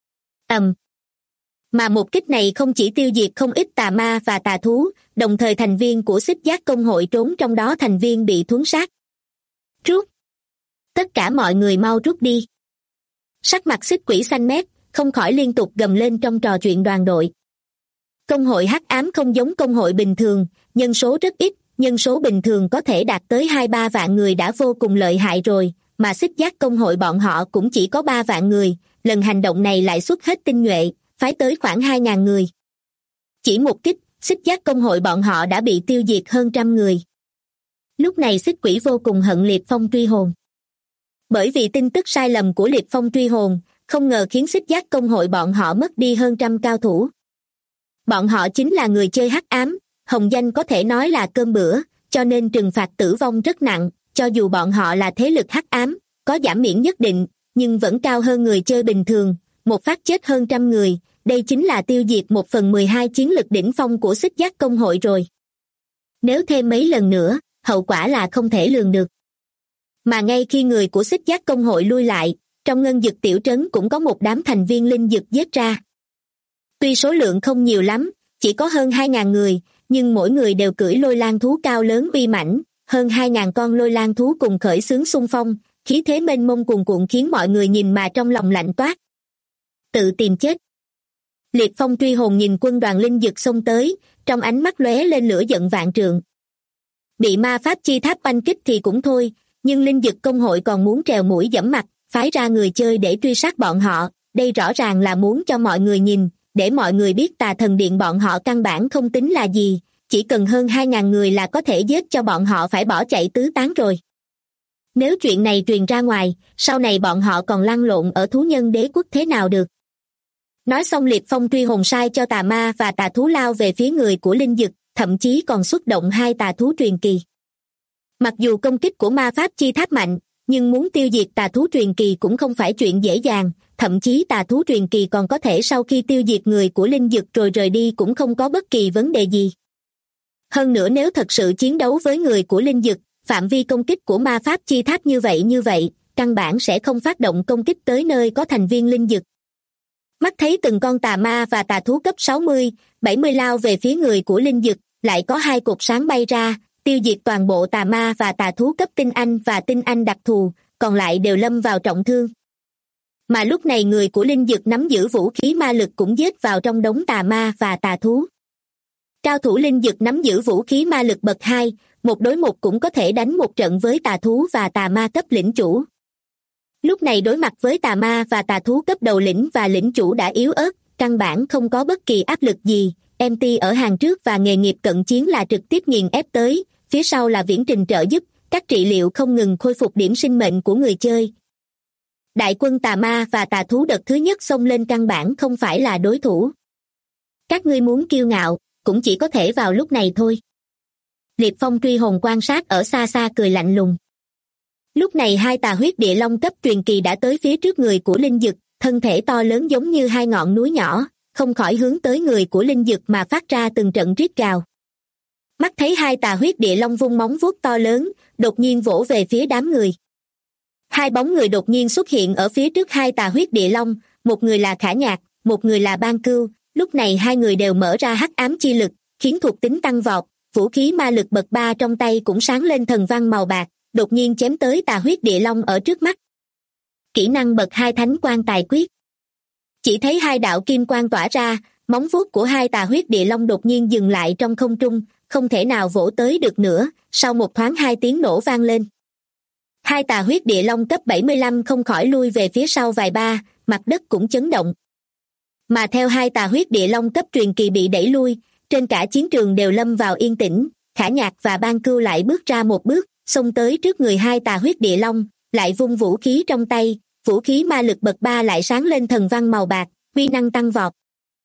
Mà một kích này không chỉ tiêu diệt không ít tà ma và tà thú, đồng thời thành viên của Xích Giác Công hội trốn trong đó thành viên bị thuấn sát. Rút! Tất cả mọi người mau rút đi. Sắc mặt Xích Quỷ xanh mét, không khỏi liên tục gầm lên trong trò chuyện đoàn đội. Công hội hắc ám không giống công hội bình thường, nhân số rất ít, nhân số bình thường có thể đạt tới 2-3 vạn người đã vô cùng lợi hại rồi, mà Xích Giác Công hội bọn họ cũng chỉ có 3 vạn người, lần hành động này lại xuất hết tinh nhuệ, phái tới khoảng 2.000 người. Chỉ một kích, Xích Giác Công hội bọn họ đã bị tiêu diệt hơn 100 người. Lúc này Xích Quỷ vô cùng hận Liệt Phong truy hồn. Bởi vì tin tức sai lầm của Liệt Phong truy hồn, không ngờ khiến Xích Giác Công hội bọn họ mất đi hơn 100 cao thủ. Bọn họ chính là người chơi hắc ám, hồng danh có thể nói là cơm bữa, cho nên trừng phạt tử vong rất nặng, cho dù bọn họ là thế lực hắc ám, có giảm miễn nhất định, nhưng vẫn cao hơn người chơi bình thường, một phát chết hơn 100 người, đây chính là tiêu diệt 1/12 chiến lực đỉnh phong của Xích Giác Công hội rồi. Nếu thêm mấy lần nữa, hậu quả là không thể lường được. Mà ngay khi người của Xích Giác Công hội lui lại, trong ngân dực tiểu trấn cũng có một đám thành viên linh dực giết ra. Tuy số lượng không nhiều lắm, chỉ có hơn 2.000 người, nhưng mỗi người đều cưỡi lôi lang thú cao lớn uy mãnh, hơn 2.000 con lôi lang thú cùng khởi xướng xung phong, khí thế mênh mông cuồn cuộn khiến mọi người nhìn mà trong lòng lạnh toát. Tự tìm chết. Liệt Phong truy hồn nhìn quân đoàn linh dực xông tới, trong ánh mắt lóe lên lửa giận vạn trượng. Bị ma pháp chi tháp banh kích thì cũng thôi, nhưng linh dực công hội còn muốn trèo mũi giẫm mặt, phái ra người chơi để truy sát bọn họ, đây rõ ràng là muốn cho mọi người nhìn, để mọi người biết Tà Thần Điện bọn họ căn bản không tính là gì, chỉ cần hơn 2.000 người là có thể giết cho bọn họ phải bỏ chạy tứ tán rồi. Nếu chuyện này truyền ra ngoài, sau này bọn họ còn lăn lộn ở thú nhân đế quốc thế nào được? Nói xong Liệt Phong truy hồn sai cho tà ma và tà thú lao về phía người của linh dực, thậm chí còn xuất động 2 tà thú truyền kỳ. Mặc dù công kích của ma pháp chi tháp mạnh, nhưng muốn tiêu diệt tà thú truyền kỳ cũng không phải chuyện dễ dàng, thậm chí tà thú truyền kỳ còn có thể sau khi tiêu diệt người của linh dực rồi rời đi cũng không có bất kỳ vấn đề gì. Hơn nữa nếu thật sự chiến đấu với người của linh dực, phạm vi công kích của ma pháp chi tháp như vậy, căn bản sẽ không phát động công kích tới nơi có thành viên linh dực. Mắt thấy từng con tà ma và tà thú cấp 60, 70 lao về phía người của linh dực, lại có 2 cột sáng bay ra, tiêu diệt toàn bộ tà ma và tà thú cấp tinh anh và tinh anh đặc thù, còn lại đều lâm vào trọng thương. Mà lúc này người của linh dực nắm giữ vũ khí ma lực cũng giết vào trong đống tà ma và tà thú. Cao thủ linh dực nắm giữ vũ khí ma lực bậc 2, 1 đối 1 cũng có thể đánh một trận với tà thú và tà ma cấp lĩnh chủ. Lúc này đối mặt với tà ma và tà thú cấp đầu lĩnh và lĩnh chủ đã yếu ớt, căn bản không có bất kỳ áp lực gì, MT ở hàng trước và nghề nghiệp cận chiến là trực tiếp nghiền ép tới, phía sau là viễn trình trợ giúp, các trị liệu không ngừng khôi phục điểm sinh mệnh của người chơi. Đại quân tà ma và tà thú đợt thứ nhất xông lên căn bản không phải là đối thủ. Các ngươi muốn kiêu ngạo, cũng chỉ có thể vào lúc này thôi. Liệt Phong truy hồn quan sát ở xa xa cười lạnh lùng. Lúc này 2 tà huyết địa long cấp truyền kỳ đã tới phía trước người của linh dực, thân thể to lớn giống như 2 ngọn núi nhỏ, không khỏi hướng tới người của linh dực mà phát ra từng trận rít gào. Mắt thấy 2 tà huyết địa long vung móng vuốt to lớn, đột nhiên vỗ về phía đám người. 2 bóng người đột nhiên xuất hiện ở phía trước 2 tà huyết địa long, một người là Khả Nhạc, một người là Ban Cưu, lúc này 2 người đều mở ra hắc ám chi lực, khiến thuộc tính tăng vọt, vũ khí ma lực bậc 3 trong tay cũng sáng lên thần văn màu bạc, đột nhiên chém tới tà huyết địa long ở trước mắt. Kỹ năng bậc 2 Thánh Quang Tài Quyết. Chỉ thấy 2 đạo kim quang tỏa ra, móng vuốt của 2 tà huyết địa long đột nhiên dừng lại trong không trung, không thể nào vỗ tới được nữa, sau một thoáng 2 tiếng nổ vang lên. 2 tà huyết địa long cấp 75 không khỏi lui về phía sau vài ba, mặt đất cũng chấn động. Mà theo 2 tà huyết địa long cấp truyền kỳ bị đẩy lui, trên cả chiến trường đều lâm vào yên tĩnh, Khả Nhạc và Ban Cưu lại bước ra một bước, xông tới trước người 2 tà huyết địa long, lại vung vũ khí trong tay, vũ khí ma lực bậc 3 lại sáng lên thần văn màu bạc, uy năng tăng vọt.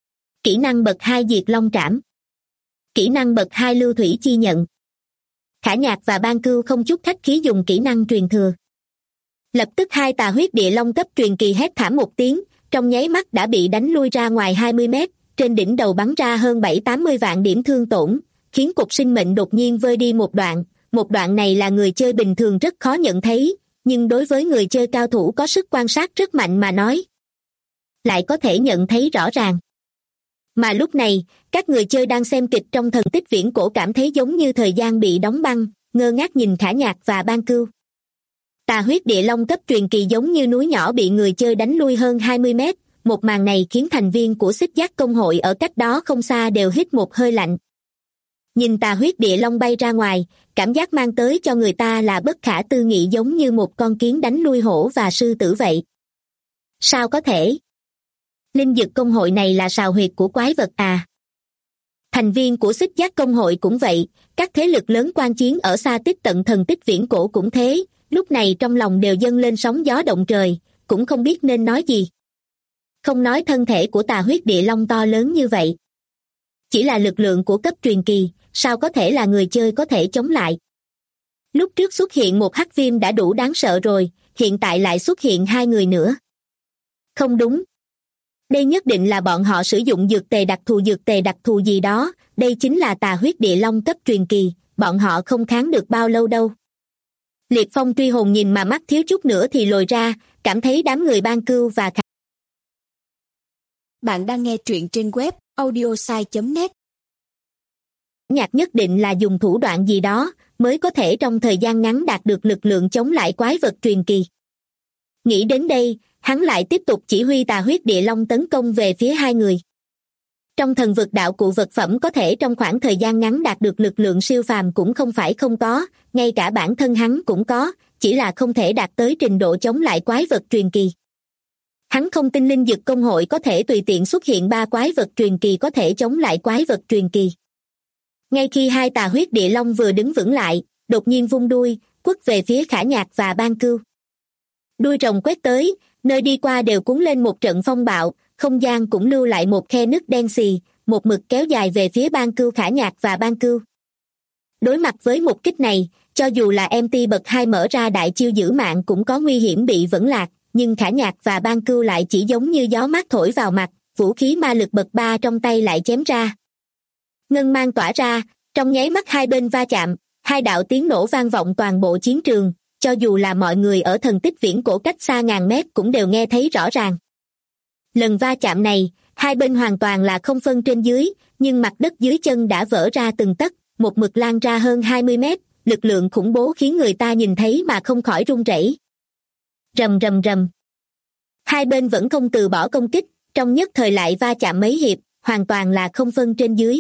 Kỹ năng bậc 2 Diệt Long Trảm. Kỹ năng bậc 2 Lưu Thủy Chi Nhận. Khả Nhạc và Ban Cưu không chút khách khí dùng kỹ năng truyền thừa. Lập tức hai tà huyết địa long cấp truyền kỳ hét thảm một tiếng, trong nháy mắt đã bị đánh lui ra ngoài 20 mét, trên đỉnh đầu bắn ra hơn 7-80 vạn điểm thương tổn, khiến cục sinh mệnh đột nhiên vơi đi một đoạn này là người chơi bình thường rất khó nhận thấy, nhưng đối với người chơi cao thủ có sức quan sát rất mạnh mà nói, lại có thể nhận thấy rõ ràng. Mà lúc này, các người chơi đang xem kịch trong thần tích viễn cổ cảm thấy giống như thời gian bị đóng băng, ngơ ngác nhìn Khả Nhạc và Ban Cưu. Tà huyết địa long cấp truyền kỳ giống như núi nhỏ bị người chơi đánh lui hơn 20 mét, một màn này khiến thành viên của xích giác công hội ở cách đó không xa đều hít một hơi lạnh. Nhìn tà huyết địa long bay ra ngoài, cảm giác mang tới cho người ta là bất khả tư nghị, giống như một con kiến đánh lui hổ và sư tử vậy. Sao có thể? Linh dực công hội này là sào huyệt của quái vật à? Thành viên của xích giác công hội cũng vậy, các thế lực lớn quan chiến ở xa tích tận thần tích viễn cổ cũng thế, lúc này trong lòng đều dâng lên sóng gió động trời, cũng không biết nên nói gì. Không nói thân thể của tà huyết địa long to lớn như vậy, chỉ là lực lượng của cấp truyền kỳ, sao có thể là người chơi có thể chống lại. Lúc trước xuất hiện một hắc viêm đã đủ đáng sợ rồi, hiện tại lại xuất hiện hai người nữa. Không đúng. Đây nhất định là bọn họ sử dụng dược tề đặc thù gì đó, đây chính là tà huyết địa long cấp truyền kỳ, bọn họ không kháng được bao lâu đâu. Liệt Phong truy hồn nhìn mà mắt thiếu chút nữa thì lồi ra, cảm thấy đám người Ban Cưu và Bạn đang nghe truyện trên web audiosai.net. Nhạc nhất định là dùng thủ đoạn gì đó mới có thể trong thời gian ngắn đạt được lực lượng chống lại quái vật truyền kỳ. Nghĩ đến đây, hắn lại tiếp tục chỉ huy tà huyết địa long tấn công về phía hai người. Trong thần vực đạo cụ vật phẩm có thể trong khoảng thời gian ngắn đạt được lực lượng siêu phàm cũng không phải không có, ngay cả bản thân hắn cũng có, chỉ là không thể đạt tới trình độ chống lại quái vật truyền kỳ. Hắn không tin linh dực công hội có thể tùy tiện xuất hiện 3 quái vật truyền kỳ có thể chống lại quái vật truyền kỳ. Ngay khi hai tà huyết địa long vừa đứng vững lại, đột nhiên vung đuôi, quất về phía Khả Nhạc và Ban Cưu. Đuôi rồng quét tới, nơi đi qua đều cuốn lên một trận phong bạo, không gian cũng lưu lại một khe nứt đen xì, một mực kéo dài về phía Ban Cưu, Khả Nhạc và Ban Cưu. Đối mặt với một kích này, cho dù là MT bậc 2 mở ra đại chiêu giữ mạng cũng có nguy hiểm bị vẫn lạc, nhưng Khả Nhạc và Ban Cưu lại chỉ giống như gió mát thổi vào mặt, vũ khí ma lực bậc 3 trong tay lại chém ra. Ngân mang tỏa ra, trong nháy mắt hai bên va chạm, hai đạo tiếng nổ vang vọng toàn bộ chiến trường, cho dù là mọi người ở thần tích viễn cổ cách xa ngàn mét cũng đều nghe thấy rõ ràng. Lần va chạm này, hai bên hoàn toàn là không phân trên dưới, nhưng mặt đất dưới chân đã vỡ ra từng tấc, một mực lan ra hơn 20 mét, lực lượng khủng bố khiến người ta nhìn thấy mà không khỏi run rẩy. Rầm rầm rầm. Hai bên vẫn không từ bỏ công kích, trong nhất thời lại va chạm mấy hiệp, hoàn toàn là không phân trên dưới.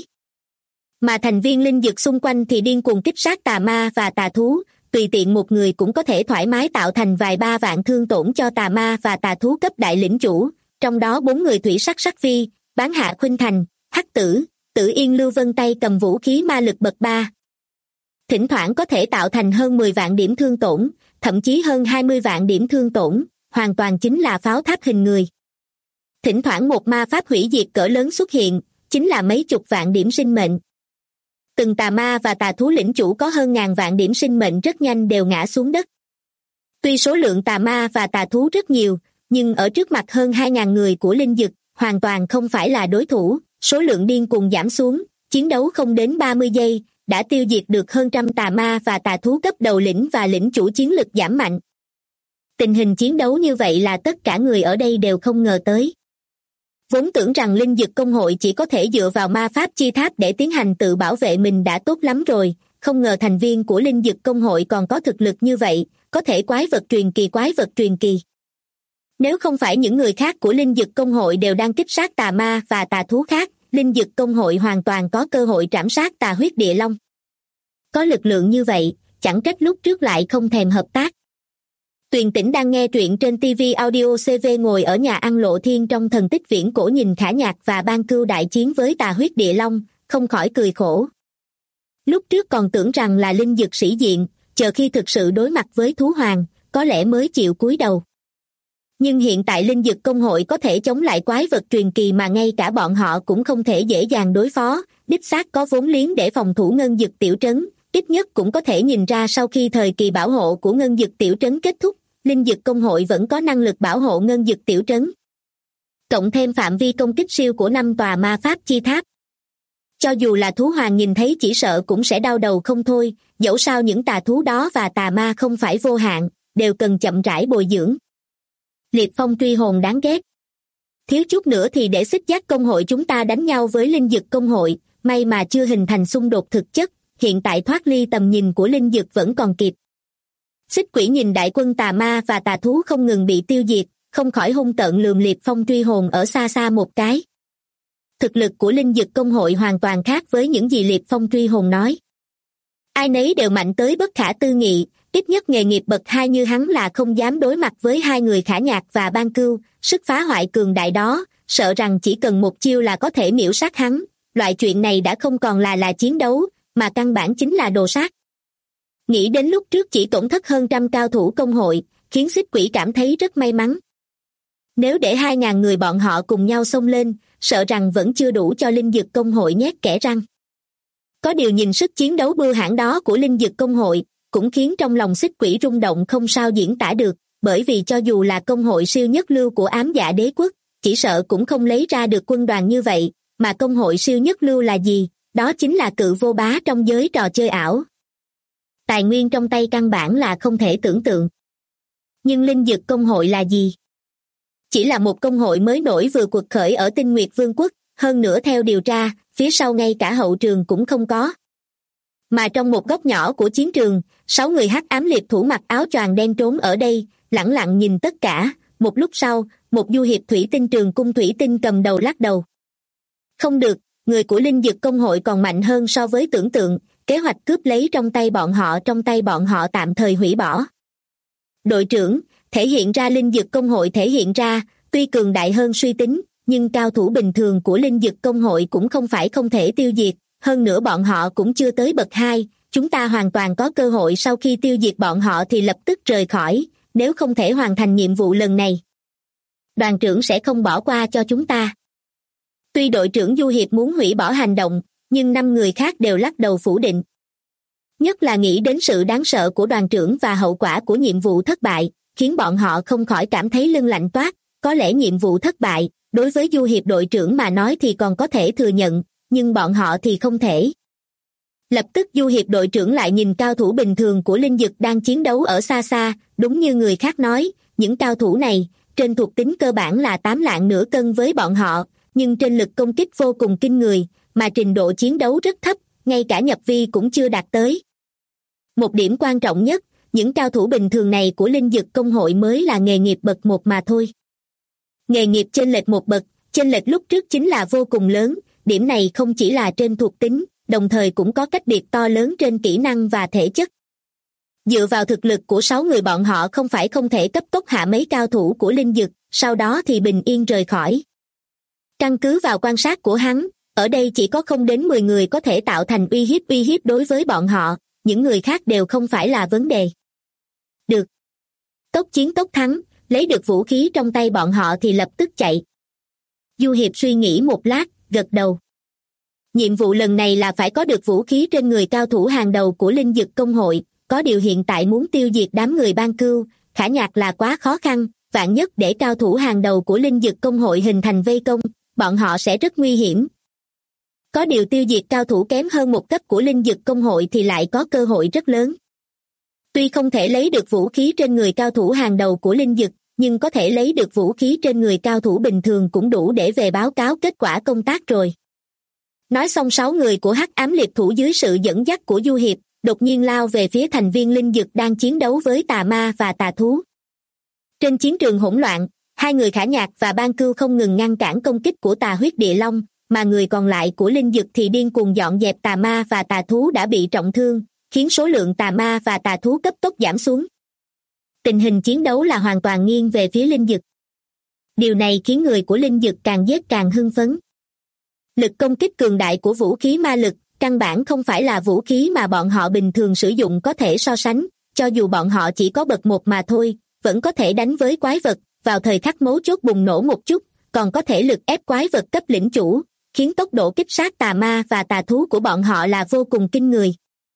Mà thành viên linh dực xung quanh thì điên cuồng kích sát tà ma và tà thú, tùy tiện một người cũng có thể thoải mái tạo thành vài ba vạn thương tổn cho tà ma và tà thú cấp đại lĩnh chủ, trong đó 4 người thủy sắc sắc phi, bán hạ khuynh thành, hắc tử, tử yên lưu vân tay cầm vũ khí ma lực bậc 3. Thỉnh thoảng có thể tạo thành hơn 10 vạn điểm thương tổn, thậm chí hơn 20 vạn điểm thương tổn, hoàn toàn chính là pháo tháp hình người. Thỉnh thoảng một ma pháp hủy diệt cỡ lớn xuất hiện, chính là mấy chục vạn điểm sinh mệnh. Từng tà ma và tà thú lĩnh chủ có hơn ngàn vạn điểm sinh mệnh rất nhanh đều ngã xuống đất. Tuy số lượng tà ma và tà thú rất nhiều, nhưng ở trước mặt hơn 2.000 người của linh dực, hoàn toàn không phải là đối thủ, số lượng điên cuồng giảm xuống, chiến đấu không đến 30 giây, đã tiêu diệt được hơn trăm tà ma và tà thú cấp đầu lĩnh và lĩnh chủ chiến lực giảm mạnh. Tình hình chiến đấu như vậy là tất cả người ở đây đều không ngờ tới. Vốn tưởng rằng linh dực công hội chỉ có thể dựa vào ma pháp chi tháp để tiến hành tự bảo vệ mình đã tốt lắm rồi, không ngờ thành viên của linh dực công hội còn có thực lực như vậy, có thể quái vật truyền kỳ. Nếu không phải những người khác của linh dực công hội đều đang kích sát tà ma và tà thú khác, linh dực công hội hoàn toàn có cơ hội trảm sát tà huyết địa long. Có lực lượng như vậy, chẳng trách lúc trước lại không thèm hợp tác. Tuyền Tĩnh đang nghe truyện trên TV Audio CV ngồi ở nhà ăn Lộ Thiên trong thần tích viễn cổ nhìn Khả Nhạc và Ban Cưu đại chiến với tà huyết địa long, không khỏi cười khổ. Lúc trước còn tưởng rằng là linh dực sĩ diện, chờ khi thực sự đối mặt với thú hoàng, có lẽ mới chịu cúi đầu. Nhưng hiện tại linh dực công hội có thể chống lại quái vật truyền kỳ mà ngay cả bọn họ cũng không thể dễ dàng đối phó, đích xác có vốn liếng để phòng thủ ngân dực tiểu trấn, ít nhất cũng có thể nhìn ra sau khi thời kỳ bảo hộ của ngân dực tiểu trấn kết thúc, linh dực công hội vẫn có năng lực bảo hộ ngân dực tiểu trấn. Cộng thêm phạm vi công kích siêu của 5 tòa ma pháp chi tháp. Cho dù là thú hoàng nhìn thấy chỉ sợ cũng sẽ đau đầu không thôi, dẫu sao những tà thú đó và tà ma không phải vô hạn, đều cần chậm rãi bồi dưỡng. Liệt phong truy hồn đáng ghét. Thiếu chút nữa thì để xích giác công hội chúng ta đánh nhau với linh dực công hội, may mà chưa hình thành xung đột thực chất, hiện tại thoát ly tầm nhìn của linh dực vẫn còn kịp. Xích quỷ nhìn đại quân tà ma và tà thú không ngừng bị tiêu diệt, không khỏi hung tợn lườm liệt phong truy hồn ở xa xa một cái. Thực lực của linh dực công hội hoàn toàn khác với những gì liệt phong truy hồn nói. Ai nấy đều mạnh tới bất khả tư nghị, ít nhất nghề nghiệp bậc 2 như hắn là không dám đối mặt với hai người Khả Nhạc và Ban Cưu, sức phá hoại cường đại đó, sợ rằng chỉ cần một chiêu là có thể miểu sát hắn, loại chuyện này đã không còn là chiến đấu, mà căn bản chính là đồ sát. Nghĩ đến lúc trước chỉ tổn thất hơn trăm cao thủ công hội, khiến xích quỷ cảm thấy rất may mắn. Nếu để 2.000 người bọn họ cùng nhau xông lên, sợ rằng vẫn chưa đủ cho linh dực công hội nhét kẽ răng. Có điều nhìn sức chiến đấu bưu hãn đó của linh dực công hội, cũng khiến trong lòng xích quỷ rung động không sao diễn tả được, bởi vì cho dù là công hội siêu nhất lưu của ám dạ đế quốc, chỉ sợ cũng không lấy ra được quân đoàn như vậy, mà công hội siêu nhất lưu là gì? Đó chính là cự vô bá trong giới trò chơi ảo. Tài nguyên trong tay căn bản là không thể tưởng tượng. Nhưng linh dực công hội là gì? Chỉ là một công hội mới nổi vừa quật khởi ở Tinh Nguyệt Vương quốc, hơn nữa theo điều tra, phía sau ngay cả hậu trường cũng không có. Mà trong một góc nhỏ của chiến trường, 6 người hắc ám liệt thủ mặc áo choàng đen trốn ở đây, lẳng lặng nhìn tất cả. Một lúc sau, một du hiệp thủy tinh trường cung thủy tinh cầm đầu lắc đầu. Không được, người của linh dực công hội còn mạnh hơn so với tưởng tượng, kế hoạch cướp lấy trong tay bọn họ tạm thời hủy bỏ. Đội trưởng, thể hiện ra linh dực công hội thể hiện ra, tuy cường đại hơn suy tính, nhưng cao thủ bình thường của linh dực công hội cũng không phải không thể tiêu diệt, hơn nữa bọn họ cũng chưa tới bậc 2, chúng ta hoàn toàn có cơ hội sau khi tiêu diệt bọn họ thì lập tức rời khỏi, nếu không thể hoàn thành nhiệm vụ lần này. Đoàn trưởng sẽ không bỏ qua cho chúng ta. Tuy đội trưởng Du Hiệp muốn hủy bỏ hành động, nhưng 5 người khác đều lắc đầu phủ định. Nhất là nghĩ đến sự đáng sợ của đoàn trưởng và hậu quả của nhiệm vụ thất bại, khiến bọn họ không khỏi cảm thấy lưng lạnh toát. Có lẽ nhiệm vụ thất bại, đối với Du Hiệp đội trưởng mà nói thì còn có thể thừa nhận, nhưng bọn họ thì không thể. Lập tức Du Hiệp đội trưởng lại nhìn cao thủ bình thường của linh dực đang chiến đấu ở xa xa, đúng như người khác nói, những cao thủ này, trên thuộc tính cơ bản là 8 lạng nửa cân với bọn họ, nhưng trên lực công kích vô cùng kinh người, mà trình độ chiến đấu rất thấp, ngay cả nhập vi cũng chưa đạt tới. Một điểm quan trọng nhất, những cao thủ bình thường này của linh dực công hội mới là nghề nghiệp bậc 1 mà thôi. Nghề nghiệp chênh lệch một bậc, chênh lệch lúc trước chính là vô cùng lớn, điểm này không chỉ là trên thuộc tính, đồng thời cũng có cách biệt to lớn trên kỹ năng và thể chất. Dựa vào thực lực của 6 người bọn họ không phải không thể cấp tốc hạ mấy cao thủ của linh dực, sau đó thì bình yên rời khỏi. Căn cứ vào quan sát của hắn, ở đây chỉ có không đến 10 người có thể tạo thành uy hiếp đối với bọn họ, những người khác đều không phải là vấn đề. Được. Tốc chiến tốc thắng, lấy được vũ khí trong tay bọn họ thì lập tức chạy. Du Hiệp suy nghĩ một lát, gật đầu. Nhiệm vụ lần này là phải có được vũ khí trên người cao thủ hàng đầu của linh dực công hội, có điều hiện tại muốn tiêu diệt đám người Ban Cưu, Khả Nhạc là quá khó khăn, vạn nhất để cao thủ hàng đầu của linh dực công hội hình thành vây công, bọn họ sẽ rất nguy hiểm. Có điều tiêu diệt cao thủ kém hơn một cấp của linh dực công hội thì lại có cơ hội rất lớn. Tuy không thể lấy được vũ khí trên người cao thủ hàng đầu của linh dực, nhưng có thể lấy được vũ khí trên người cao thủ bình thường cũng đủ để về báo cáo kết quả công tác rồi. Nói xong 6 người của hắc ám liệt thủ dưới sự dẫn dắt của Du Hiệp, đột nhiên lao về phía thành viên linh dực đang chiến đấu với tà ma và tà thú. Trên chiến trường hỗn loạn, 2 người Khả Nhạc và Ban Cưu không ngừng ngăn cản công kích của tà huyết địa long, mà người còn lại của linh dực thì điên cuồng dọn dẹp tà ma và tà thú đã bị trọng thương, khiến số lượng tà ma và tà thú cấp tốc giảm xuống. Tình hình chiến đấu là hoàn toàn nghiêng về phía linh dực. Điều này khiến người của linh dực càng giết càng hưng phấn. Lực công kích cường đại của vũ khí ma lực, căn bản không phải là vũ khí mà bọn họ bình thường sử dụng có thể so sánh, cho dù bọn họ chỉ có bậc 1 mà thôi, vẫn có thể đánh với quái vật, vào thời khắc mấu chốt bùng nổ một chút, còn có thể lực ép quái vật cấp lĩnh chủ, khiến tốc độ kích sát tà ma và tà thú của bọn họ là vô cùng kinh người.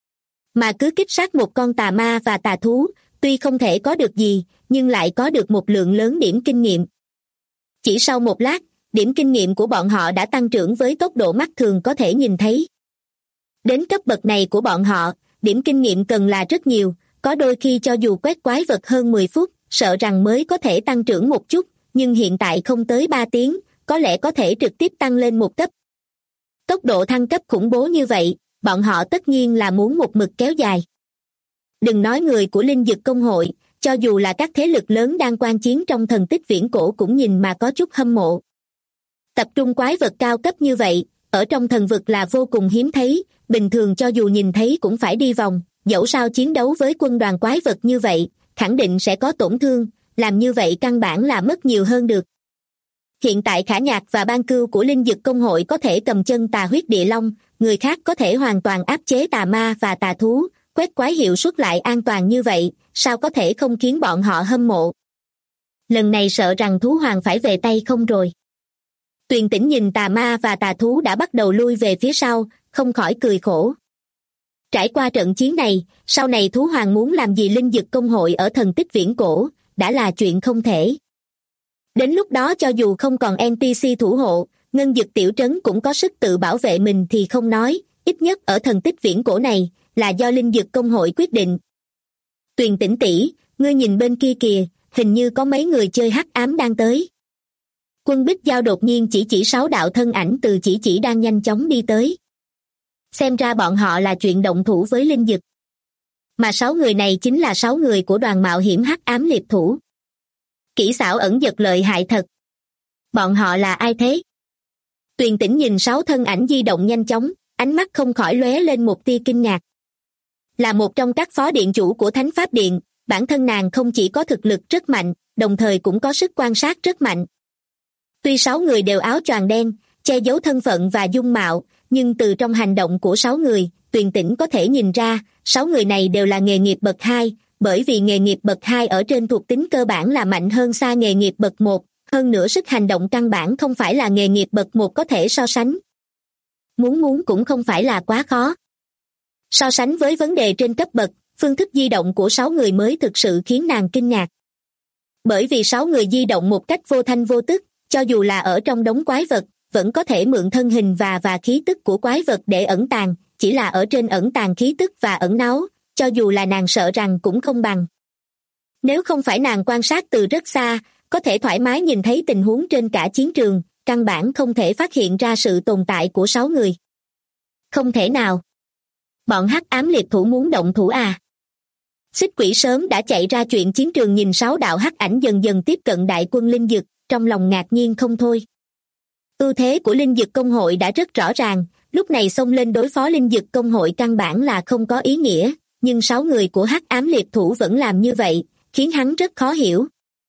Mà cứ kích sát một con tà ma và tà thú, tuy không thể có được gì, nhưng lại có được một lượng lớn điểm kinh nghiệm. Chỉ sau một lát, điểm kinh nghiệm của bọn họ đã tăng trưởng với tốc độ mắt thường có thể nhìn thấy. Đến cấp bậc này của bọn họ, điểm kinh nghiệm cần là rất nhiều, có đôi khi cho dù quét quái vật hơn 10 phút, sợ rằng mới có thể tăng trưởng một chút, nhưng hiện tại không tới 3 tiếng, có lẽ có thể trực tiếp tăng lên một cấp. Tốc độ thăng cấp khủng bố như vậy, bọn họ tất nhiên là muốn một mực kéo dài. Đừng nói người của Linh Dực Công hội, cho dù là các thế lực lớn đang quan chiến trong thần tích viễn cổ cũng nhìn mà có chút hâm mộ. Tập trung quái vật cao cấp như vậy, ở trong thần vực là vô cùng hiếm thấy, bình thường cho dù nhìn thấy cũng phải đi vòng, dẫu sao chiến đấu với quân đoàn quái vật như vậy, khẳng định sẽ có tổn thương, làm như vậy căn bản là mất nhiều hơn được. Hiện tại Khả Nhạc và Ban Cưu của Linh Dực Công hội có thể cầm chân tà huyết địa long, người khác có thể hoàn toàn áp chế tà ma và tà thú, quét quái hiệu suất lại an toàn như vậy, sao có thể không khiến bọn họ hâm mộ. Lần này sợ rằng thú hoàng phải về tay không rồi. Tuyền Tĩnh nhìn tà ma và tà thú đã bắt đầu lui về phía sau, không khỏi cười khổ. Trải qua trận chiến này, sau này thú hoàng muốn làm gì Linh Dực Công hội ở thần tích viễn cổ, đã là chuyện không thể. Đến lúc đó cho dù không còn NPC thủ hộ, Ngân Dực tiểu trấn cũng có sức tự bảo vệ mình thì không nói, ít nhất ở thần tích viễn cổ này, là do Linh Dực Công hội quyết định. Tuyền Tĩnh tỷ, ngươi nhìn bên kia kìa, hình như có mấy người chơi hắc ám đang tới. Quân Bích Giao đột nhiên chỉ 6 đạo thân ảnh từ chỉ đang nhanh chóng đi tới. Xem ra bọn họ là chuyện động thủ với Linh Dực. Mà 6 người này chính là 6 người của đoàn mạo hiểm hắc ám liệp thủ. Kỹ xảo ẩn dật lợi hại thật. Bọn họ là ai thế? Tuyền Tĩnh nhìn 6 thân ảnh di động nhanh chóng, ánh mắt không khỏi lóe lên một tia kinh ngạc. Là một trong các phó điện chủ của Thánh Pháp Điện, bản thân nàng không chỉ có thực lực rất mạnh, đồng thời cũng có sức quan sát rất mạnh. Tuy 6 người đều áo choàng đen, che giấu thân phận và dung mạo, nhưng từ trong hành động của 6 người, Tuyền Tĩnh có thể nhìn ra, 6 người này đều là nghề nghiệp bậc 2, bởi vì nghề nghiệp bậc 2 ở trên thuộc tính cơ bản là mạnh hơn xa nghề nghiệp bậc 1, hơn nữa sức hành động căn bản không phải là nghề nghiệp bậc 1 có thể so sánh. Muốn cũng không phải là quá khó. So sánh với vấn đề trên cấp bậc, phương thức di động của 6 người mới thực sự khiến nàng kinh ngạc. Bởi vì 6 người di động một cách vô thanh vô tức, cho dù là ở trong đống quái vật, vẫn có thể mượn thân hình và khí tức của quái vật để ẩn tàng, chỉ là ở trên ẩn tàng khí tức và ẩn náu, cho dù là nàng sợ rằng cũng không bằng. Nếu không phải nàng quan sát từ rất xa, có thể thoải mái nhìn thấy tình huống trên cả chiến trường, căn bản không thể phát hiện ra sự tồn tại của 6 người. Không thể nào. Bọn hắc ám liệt thủ muốn động thủ à? Xích Quỷ sớm đã chạy ra chuyện chiến trường nhìn 6 đạo hắc ảnh dần dần tiếp cận đại quân Linh Dực, trong lòng ngạc nhiên không thôi. Ưu thế của Linh Dực Công hội đã rất rõ ràng, lúc này xông lên đối phó Linh Dực Công hội căn bản là không có ý nghĩa, nhưng 6 người của hắc ám liệt thủ vẫn làm như vậy, khiến hắn rất khó hiểu.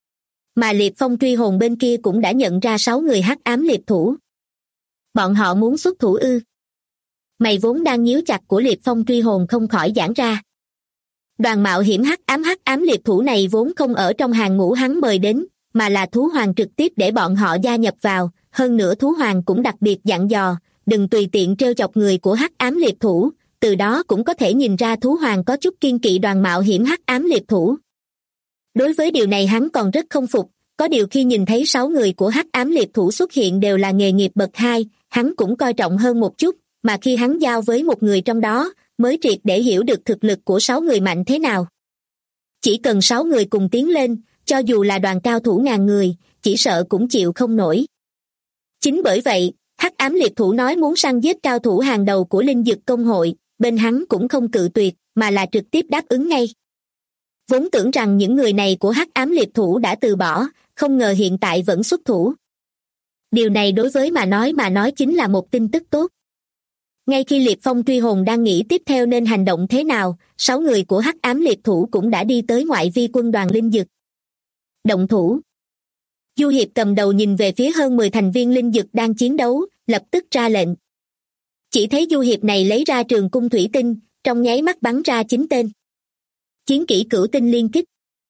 Mà Liệt Phong truy hồn bên kia cũng đã nhận ra 6 người hắc ám liệt thủ. Bọn họ muốn xuất thủ ư? Mày vốn đang nhíu chặt của Liệt Phong truy hồn không khỏi giãn ra. Đoàn mạo hiểm hắc ám liệt thủ này vốn không ở trong hàng ngũ hắn mời đến, mà là thú hoàng trực tiếp để bọn họ gia nhập vào, hơn nữa thú hoàng cũng đặc biệt dặn dò, đừng tùy tiện trêu chọc người của hắc ám liệt thủ, từ đó cũng có thể nhìn ra thú hoàng có chút kiên kỵ đoàn mạo hiểm hắc ám liệt thủ. Đối với điều này hắn còn rất không phục, có điều khi nhìn thấy 6 người của hắc ám liệt thủ xuất hiện đều là nghề nghiệp bậc 2, hắn cũng coi trọng hơn một chút, mà khi hắn giao với một người trong đó, mới triệt để hiểu được thực lực của 6 người mạnh thế nào. Chỉ cần 6 người cùng tiến lên, cho dù là đoàn cao thủ ngàn người, chỉ sợ cũng chịu không nổi. Chính bởi vậy, hắc ám liệt thủ nói muốn săn giết cao thủ hàng đầu của Linh Dực Công hội, bên hắn cũng không cự tuyệt, mà là trực tiếp đáp ứng ngay. Vốn tưởng rằng những người này của hắc ám liệt thủ đã từ bỏ, không ngờ hiện tại vẫn xuất thủ. Điều này đối với mà nói chính là một tin tức tốt. Ngay khi Liệt Phong truy hồn đang nghĩ tiếp theo nên hành động thế nào, 6 người của hắc ám liệt thủ cũng đã đi tới ngoại vi quân đoàn Linh Dực. Động thủ. Du Hiệp cầm đầu nhìn về phía hơn 10 thành viên Linh Dực đang chiến đấu, lập tức ra lệnh. Chỉ thấy Du Hiệp này lấy ra trường cung thủy tinh, trong nháy mắt bắn ra 9 tên. Chiến kỹ cửu tinh liên kích.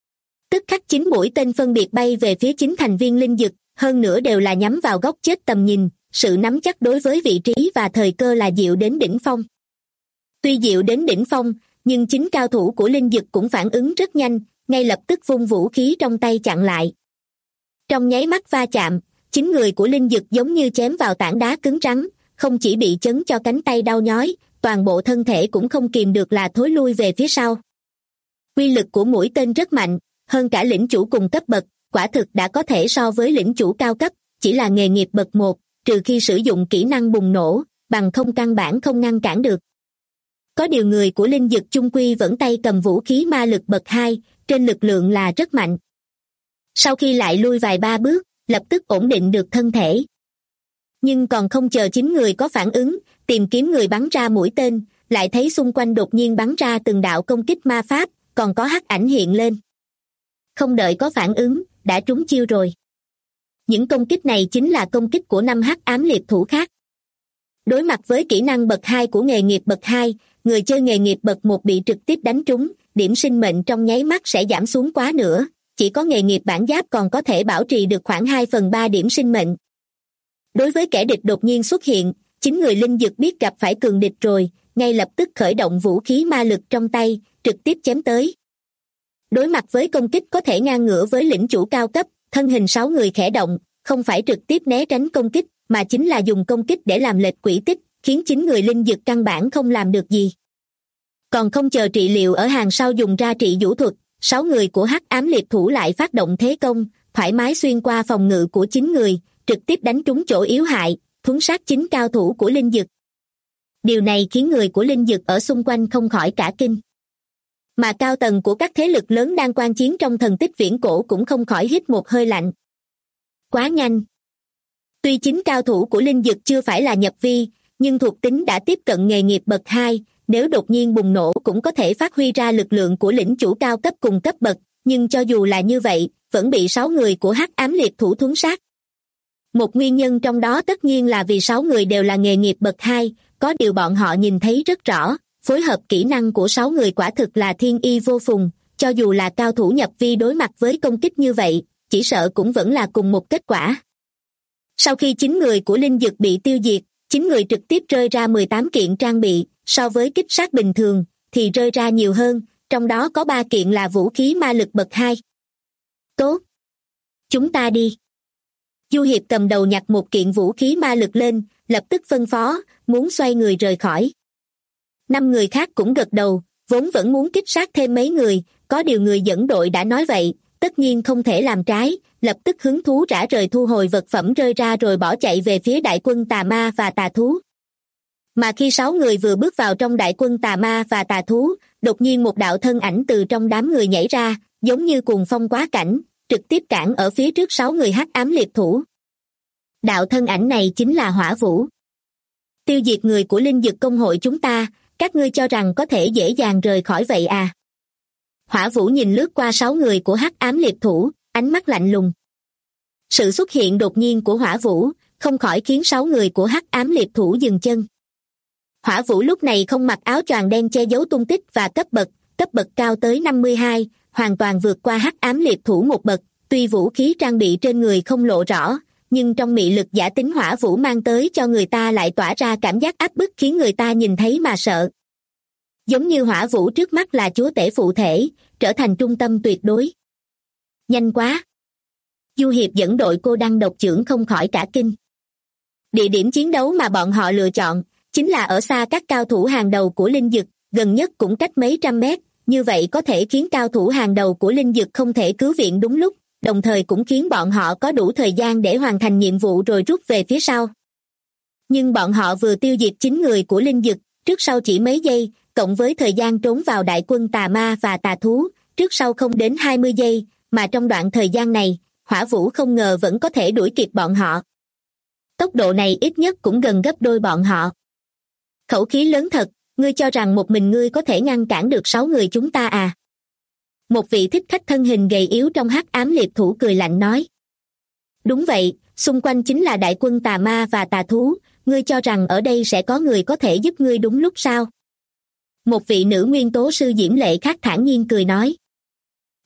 Tức khắc 9 mũi tên phân biệt bay về phía 9 thành viên linh dực, hơn nữa đều là nhắm vào góc chết tầm nhìn, sự nắm chắc đối với vị trí và thời cơ là diệu đến đỉnh phong. Tuy diệu đến đỉnh phong, nhưng 9 cao thủ của linh dực cũng phản ứng rất nhanh, ngay lập tức vung vũ khí trong tay chặn lại. Trong nháy mắt va chạm, 9 người của linh dực giống như chém vào tảng đá cứng rắn, không chỉ bị chấn cho cánh tay đau nhói, toàn bộ thân thể cũng không kìm được là thối lui về phía sau. Uy lực của mũi tên rất mạnh, hơn cả lĩnh chủ cùng cấp bậc, quả thực đã có thể so với lĩnh chủ cao cấp, chỉ là nghề nghiệp bậc 1, trừ khi sử dụng kỹ năng bùng nổ, bằng không căn bản không ngăn cản được. Có điều người của linh dực chung quy vẫn tay cầm vũ khí ma lực bậc 2, trên lực lượng là rất mạnh. Sau khi lại lui vài ba bước, lập tức ổn định được thân thể. Nhưng còn không chờ 9 người có phản ứng, tìm kiếm người bắn ra mũi tên, lại thấy xung quanh đột nhiên bắn ra từng đạo công kích ma pháp, còn có hắc ảnh hiện lên. Không đợi có phản ứng, đã trúng chiêu rồi. Những công kích này chính là công kích của 5 hắc ám liệt thủ khác. Đối mặt với kỹ năng bậc 2 của nghề nghiệp bậc 2, người chơi nghề nghiệp bậc 1 bị trực tiếp đánh trúng, điểm sinh mệnh trong nháy mắt sẽ giảm xuống quá nữa, chỉ có nghề nghiệp bản giáp còn có thể bảo trì được khoảng 2/3 điểm sinh mệnh. Đối với kẻ địch đột nhiên xuất hiện, 9 người linh dực biết gặp phải cường địch rồi, ngay lập tức khởi động vũ khí ma lực trong tay, trực tiếp chém tới. Đối mặt với công kích có thể ngang ngửa với lĩnh chủ cao cấp, thân hình 6 người khẽ động, không phải trực tiếp né tránh công kích, mà chính là dùng công kích để làm lệch quỹ tích, khiến 9 người linh dực căn bản không làm được gì. Còn không chờ trị liệu ở hàng sau dùng ra trị vũ thuật, 6 người của hắc ám liệt thủ lại phát động thế công, thoải mái xuyên qua phòng ngự của 9 người, trực tiếp đánh trúng chỗ yếu hại, thuấn sát 9 cao thủ của linh dực. Điều này khiến người của linh dực ở xung quanh không khỏi cả kinh. Mà cao tầng của các thế lực lớn đang quan chiến trong thần tích viễn cổ cũng không khỏi hít một hơi lạnh. Quá nhanh. Tuy 9 cao thủ của linh dực chưa phải là nhập vi, nhưng thuộc tính đã tiếp cận nghề nghiệp bậc 2, nếu đột nhiên bùng nổ cũng có thể phát huy ra lực lượng của lĩnh chủ cao cấp cùng cấp bậc, nhưng cho dù là như vậy, vẫn bị 6 người của hắc ám liệt thủ thuấn sát. Một nguyên nhân trong đó tất nhiên là vì 6 người đều là nghề nghiệp bậc 2, có điều bọn họ nhìn thấy rất rõ, phối hợp kỹ năng của 6 người quả thực là thiên y vô phùng, cho dù là cao thủ nhập vi đối mặt với công kích như vậy, chỉ sợ cũng vẫn là cùng một kết quả. Sau khi 9 người của linh dực bị tiêu diệt, 9 người trực tiếp rơi ra 18 kiện trang bị, so với kích sát bình thường, thì rơi ra nhiều hơn, trong đó có 3 kiện là vũ khí ma lực bậc 2. Tốt! Chúng ta đi! Du Hiệp cầm đầu nhặt một kiện vũ khí ma lực lên, lập tức phân phó, muốn xoay người rời khỏi. 5 người khác cũng gật đầu, vốn vẫn muốn kích sát thêm mấy người, có điều người dẫn đội đã nói vậy, tất nhiên không thể làm trái, lập tức hứng thú rã rời thu hồi vật phẩm rơi ra rồi bỏ chạy về phía đại quân tà ma và tà thú. Mà khi 6 người vừa bước vào trong đại quân tà ma và tà thú, đột nhiên một đạo thân ảnh từ trong đám người nhảy ra, giống như cuồng phong quá cảnh, trực tiếp cản ở phía trước 6 người hắc ám liệt thủ. Đạo thân ảnh này chính là Hỏa Vũ. Tiêu diệt người của linh dực công hội chúng ta, các ngươi cho rằng có thể dễ dàng rời khỏi vậy à? Hỏa Vũ nhìn lướt qua 6 người của hắc ám liệt thủ, ánh mắt lạnh lùng. Sự xuất hiện đột nhiên của Hỏa Vũ không khỏi khiến 6 người của hắc ám liệt thủ dừng chân. Hỏa Vũ lúc này không mặc áo choàng đen che giấu tung tích và cấp bậc cao tới 52, hoàn toàn vượt qua hắc ám liệt thủ một bậc, tuy vũ khí trang bị trên người không lộ rõ, nhưng trong mị lực giả tính Hỏa Vũ mang tới cho người ta lại tỏa ra cảm giác áp bức khiến người ta nhìn thấy mà sợ. Giống như Hỏa Vũ trước mắt là chúa tể phụ thể, trở thành trung tâm tuyệt đối. Nhanh quá! Du Hiệp dẫn đội cô đăng độc chưởng không khỏi cả kinh. Địa điểm chiến đấu mà bọn họ lựa chọn chính là ở xa các cao thủ hàng đầu của linh dực, gần nhất cũng cách mấy trăm mét, như vậy có thể khiến cao thủ hàng đầu của linh dực không thể cứu viện đúng lúc, đồng thời cũng khiến bọn họ có đủ thời gian để hoàn thành nhiệm vụ rồi rút về phía sau. Nhưng bọn họ vừa tiêu diệt 9 người của linh dực, trước sau chỉ mấy giây, cộng với thời gian trốn vào đại quân tà ma và tà thú, trước sau không đến 20 giây, mà trong đoạn thời gian này, Hỏa Vũ không ngờ vẫn có thể đuổi kịp bọn họ. Tốc độ này ít nhất cũng gần gấp đôi bọn họ. Khẩu khí lớn thật, ngươi cho rằng một mình ngươi có thể ngăn cản được 6 người chúng ta à? Một vị thích khách thân hình gầy yếu trong hắc ám liệt thủ cười lạnh nói. Đúng vậy, xung quanh chính là đại quân tà ma và tà thú, ngươi cho rằng ở đây sẽ có người có thể giúp ngươi đúng lúc sao? Một vị nữ nguyên tố sư diễm lệ khác thản nhiên cười nói.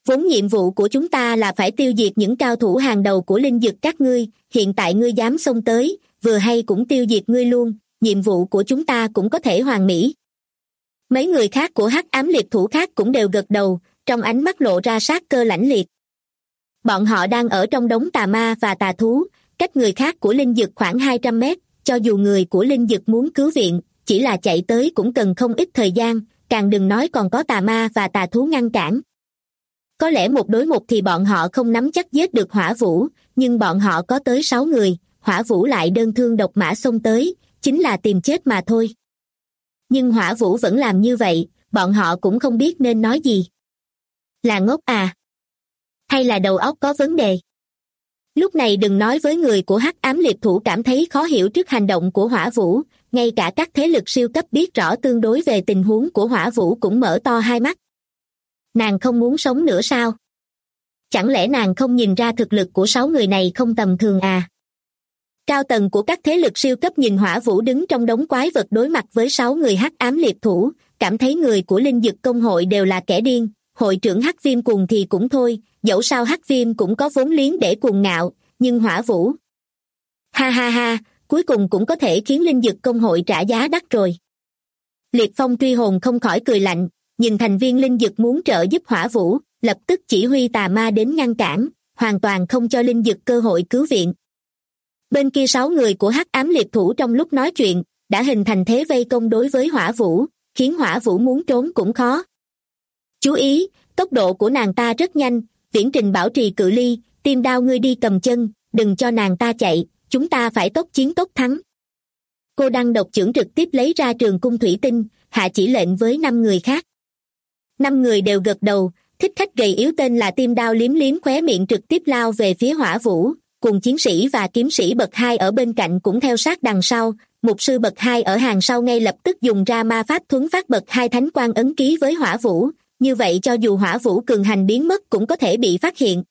Vốn nhiệm vụ của chúng ta là phải tiêu diệt những cao thủ hàng đầu của linh dực các ngươi, hiện tại ngươi dám xông tới, vừa hay cũng tiêu diệt ngươi luôn, nhiệm vụ của chúng ta cũng có thể hoàn mỹ. Mấy người khác của Hắc Ám Liệt Thủ khác cũng đều gật đầu, trong ánh mắt lộ ra sát cơ lãnh liệt. Bọn họ đang ở trong đống tà ma và tà thú, cách người khác của linh dực khoảng 200 mét, cho dù người của linh dực muốn cứu viện, chỉ là chạy tới cũng cần không ít thời gian, càng đừng nói còn có tà ma và tà thú ngăn cản. Có lẽ một đối một thì bọn họ không nắm chắc giết được Hỏa Vũ, nhưng bọn họ có tới 6 người, Hỏa Vũ lại đơn thương độc mã xông tới, chính là tìm chết mà thôi. Nhưng Hỏa Vũ vẫn làm như vậy, bọn họ cũng không biết nên nói gì. Là ngốc à? Hay là đầu óc có vấn đề? Lúc này đừng nói với người của Hắc Ám Liệt Thủ cảm thấy khó hiểu trước hành động của Hỏa Vũ, ngay cả các thế lực siêu cấp biết rõ tương đối về tình huống của Hỏa Vũ cũng mở to hai mắt. Nàng không muốn sống nữa sao? Chẳng lẽ nàng không nhìn ra thực lực của 6 người này không tầm thường à? Cao tầng của các thế lực siêu cấp nhìn Hỏa Vũ đứng trong đống quái vật đối mặt với 6 người Hắc Ám Liệt Thủ, cảm thấy người của Linh Dực Công hội đều là kẻ điên, hội trưởng Hắc Viêm cuồng thì cũng thôi, dẫu sao Hắc Viêm cũng có vốn liếng để cuồng ngạo, nhưng Hỏa Vũ... Ha ha ha, cuối cùng cũng có thể khiến Linh Dực Công hội trả giá đắt rồi. Liệt Phong truy hồn không khỏi cười lạnh, nhìn thành viên Linh Dực muốn trợ giúp Hỏa Vũ, lập tức chỉ huy tà ma đến ngăn cản, hoàn toàn không cho Linh Dực cơ hội cứu viện. Bên kia 6 người của Hắc Ám Liệt Thủ trong lúc nói chuyện, đã hình thành thế vây công đối với Hỏa Vũ, khiến Hỏa Vũ muốn trốn cũng khó. Chú ý, tốc độ của nàng ta rất nhanh, viễn trình bảo trì cự ly, Tim Đao ngươi đi cầm chân, đừng cho nàng ta chạy, chúng ta phải tốc chiến tốc thắng. Cô Đăng độc chưởng trực tiếp lấy ra trường cung thủy tinh, hạ chỉ lệnh với 5 người khác. 5 người đều gật đầu, thích khách gầy yếu tên là Tim Đao liếm liếm khóe miệng trực tiếp lao về phía Hỏa Vũ, cùng chiến sĩ và kiếm sĩ bậc 2 ở bên cạnh cũng theo sát đằng sau, mục sư bậc 2 ở hàng sau ngay lập tức dùng ra ma pháp thuấn phát bậc 2 thánh quang ấn ký với Hỏa Vũ, như vậy cho dù Hỏa Vũ cường hành biến mất cũng có thể bị phát hiện.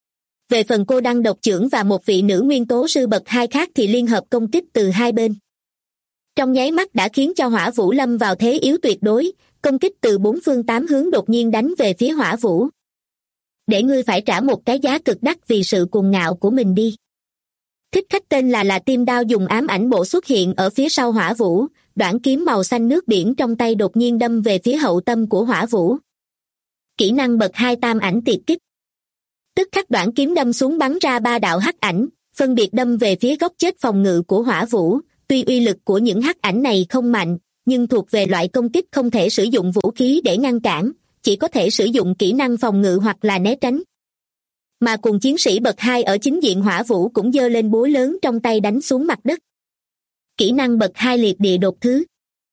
Về phần cô Đăng độc chưởng và một vị nữ nguyên tố sư bậc 2 khác thì liên hợp công kích từ hai bên. Trong nháy mắt đã khiến cho Hỏa Vũ lâm vào thế yếu tuyệt đối, công kích từ 4 phương 8 hướng đột nhiên đánh về phía Hỏa Vũ. Để ngươi phải trả một cái giá cực đắt vì sự cuồng ngạo của mình đi. Thích khách tên là Tim Đao dùng ám ảnh bộ xuất hiện ở phía sau Hỏa Vũ, đoản kiếm màu xanh nước biển trong tay đột nhiên đâm về phía hậu tâm của Hỏa Vũ. Kỹ năng bậc 2 tam ảnh tiệt kích. Tức khắc đoản kiếm đâm xuống bắn ra 3 đạo hắc ảnh, phân biệt đâm về phía góc chết phòng ngự của Hỏa Vũ. Tuy uy lực của những hắc ảnh này không mạnh, nhưng thuộc về loại công kích không thể sử dụng vũ khí để ngăn cản, chỉ có thể sử dụng kỹ năng phòng ngự hoặc là né tránh. Mà cùng chiến sĩ bậc 2 ở chính diện Hỏa Vũ cũng giơ lên búa lớn trong tay đánh xuống mặt đất. Kỹ năng bậc 2 liệt địa đột thứ.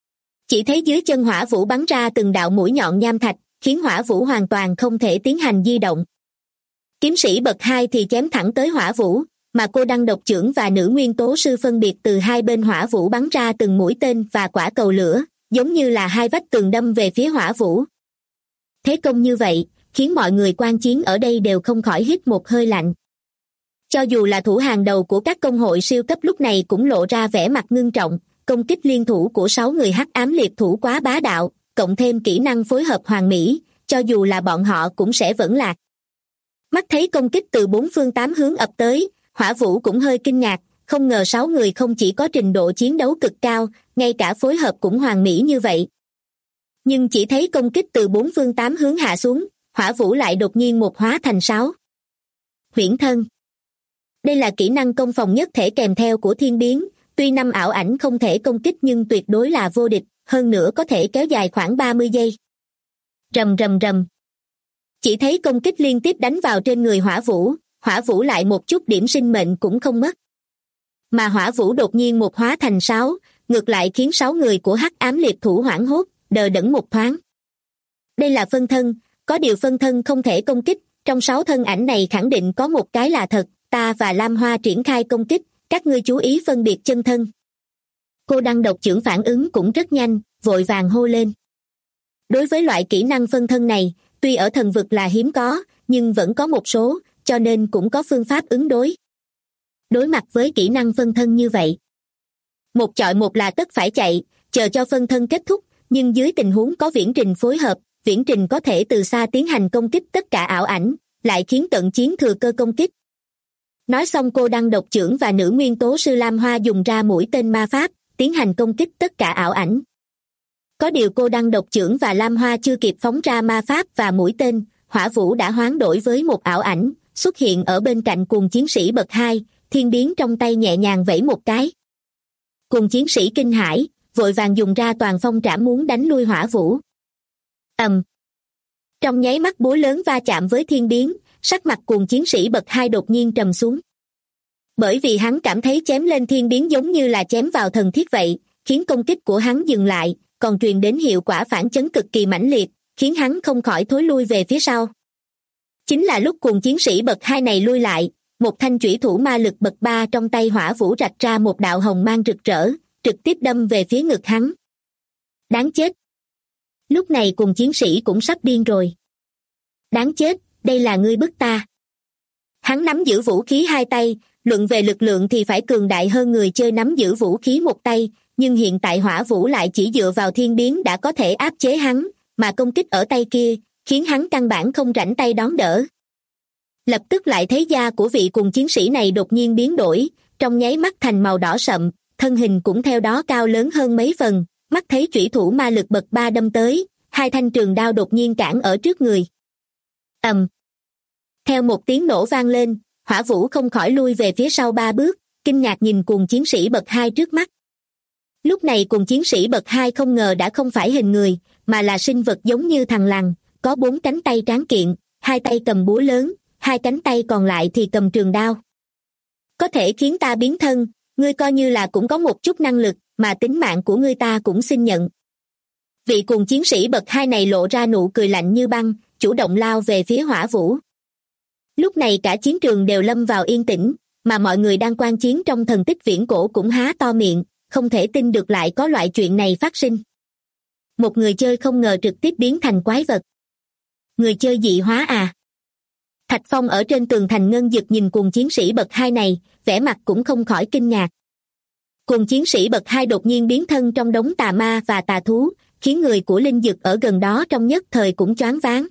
Chỉ thấy dưới chân Hỏa Vũ bắn ra từng đạo mũi nhọn nham thạch, khiến Hỏa Vũ hoàn toàn không thể tiến hành di động. Kiếm sĩ bậc 2 thì chém thẳng tới Hỏa Vũ, mà cô Đăng độc chưởng và nữ nguyên tố sư phân biệt từ hai bên Hỏa Vũ bắn ra từng mũi tên và quả cầu lửa, giống như là hai vách tường đâm về phía Hỏa Vũ. Thế công như vậy, khiến mọi người quan chiến ở đây đều không khỏi hít một hơi lạnh. Cho dù là thủ hàng đầu của các công hội siêu cấp lúc này cũng lộ ra vẻ mặt ngưng trọng, công kích liên thủ của 6 người Hắc Ám Liệt Thủ quá bá đạo, cộng thêm kỹ năng phối hợp hoàn mỹ, cho dù là bọn họ cũng sẽ vẫn lạc. Mắt thấy công kích từ 4 phương 8 hướng ập tới, Hỏa Vũ cũng hơi kinh ngạc, không ngờ 6 người không chỉ có trình độ chiến đấu cực cao, ngay cả phối hợp cũng hoàn mỹ như vậy. Nhưng chỉ thấy công kích từ 4 phương 8 hướng hạ xuống, Hỏa Vũ lại đột nhiên một hóa thành 6. Huyễn thân. Đây là kỹ năng công phòng nhất thể kèm theo của thiên biến, tuy 5 ảo ảnh không thể công kích nhưng tuyệt đối là vô địch, hơn nữa có thể kéo dài khoảng 30 giây. Rầm rầm rầm. Chỉ thấy công kích liên tiếp đánh vào trên người Hỏa Vũ lại một chút điểm sinh mệnh cũng không mất. Mà Hỏa Vũ đột nhiên một hóa thành 6, ngược lại khiến 6 người của Hắc Ám Liệt Thủ hoảng hốt, đờ đẫn một thoáng. Đây là phân thân, có điều phân thân không thể công kích, trong 6 thân ảnh này khẳng định có một cái là thật, ta và Lam Hoa triển khai công kích, các ngươi chú ý phân biệt chân thân. Cô Đăng độc chưởng phản ứng cũng rất nhanh, vội vàng hô lên. Đối với loại kỹ năng phân thân này, tuy ở thần vực là hiếm có, nhưng vẫn có một số, cho nên cũng có phương pháp ứng đối. Đối mặt với kỹ năng phân thân như vậy, một chọi một là tất phải chạy, chờ cho phân thân kết thúc, nhưng dưới tình huống có viễn trình phối hợp, viễn trình có thể từ xa tiến hành công kích tất cả ảo ảnh, lại khiến cận chiến thừa cơ công kích. Nói xong cô đăng độc chưởng và nữ nguyên tố sư Lam Hoa dùng ra mũi tên ma pháp, tiến hành công kích tất cả ảo ảnh. Có điều cô đăng độc chưởng và Lam Hoa chưa kịp phóng ra ma pháp và mũi tên, Hỏa Vũ đã hoán đổi với một ảo ảnh, xuất hiện ở bên cạnh cuồng chiến sĩ bậc 2, thiên biến trong tay nhẹ nhàng vẫy một cái. Cuồng chiến sĩ kinh hãi, vội vàng dùng ra toàn phong trảm muốn đánh lui Hỏa Vũ. Trong nháy mắt búa lớn va chạm với thiên biến, sắc mặt cuồng chiến sĩ bậc 2 đột nhiên trầm xuống. Bởi vì hắn cảm thấy chém lên thiên biến giống như là chém vào thần thiết vậy, khiến công kích của hắn dừng lại, còn truyền đến hiệu quả phản chấn cực kỳ mãnh liệt, khiến hắn không khỏi thối lui về phía sau. Chính là lúc cuồng chiến sĩ bậc 2 này lui lại, một thanh chủy thủ ma lực bậc 3 trong tay Hỏa Vũ rạch ra một đạo hồng mang rực rỡ, trực tiếp đâm về phía ngực hắn. Đáng chết! Lúc này cuồng chiến sĩ cũng sắp điên rồi. Đáng chết, đây là ngươi bức ta. Hắn nắm giữ vũ khí hai tay, luận về lực lượng thì phải cường đại hơn người chơi nắm giữ vũ khí một tay, nhưng hiện tại Hỏa Vũ lại chỉ dựa vào thiên biến đã có thể áp chế hắn, mà công kích ở tay kia, khiến hắn căn bản không rảnh tay đón đỡ. Lập tức lại thấy da của vị cuồng chiến sĩ này đột nhiên biến đổi, trong nháy mắt thành màu đỏ sậm, thân hình cũng theo đó cao lớn hơn mấy phần, mắt thấy chủy thủ ma lực bậc 3 đâm tới, hai thanh trường đao đột nhiên cản ở trước người. Theo một tiếng nổ vang lên, Hỏa Vũ không khỏi lui về phía sau 3 bước, kinh ngạc nhìn cuồng chiến sĩ bậc 2 trước mắt. Lúc này cuồng chiến sĩ bậc 2 không ngờ đã không phải hình người, mà là sinh vật giống như thằn lằn, có 4 cánh tay tráng kiện, 2 tay cầm búa lớn, 2 cánh tay còn lại thì cầm trường đao. Có thể khiến ta biến thân, ngươi coi như là cũng có một chút năng lực, mà tính mạng của ngươi ta cũng xin nhận. Vị cuồng chiến sĩ bậc 2 này lộ ra nụ cười lạnh như băng, chủ động lao về phía Hỏa Vũ. Lúc này cả chiến trường đều lâm vào yên tĩnh, mà mọi người đang quan chiến trong thần tích viễn cổ cũng há to miệng, không thể tin được lại có loại chuyện này phát sinh. Một người chơi không ngờ trực tiếp biến thành quái vật. Người chơi dị hóa à? Thạch Phong ở trên tường thành ngân dực nhìn cuồng chiến sĩ bậc 2 này, vẻ mặt cũng không khỏi kinh ngạc. Cuồng chiến sĩ bậc 2 đột nhiên biến thân trong đống tà ma và tà thú, khiến người của linh dực ở gần đó trong nhất thời cũng choáng váng.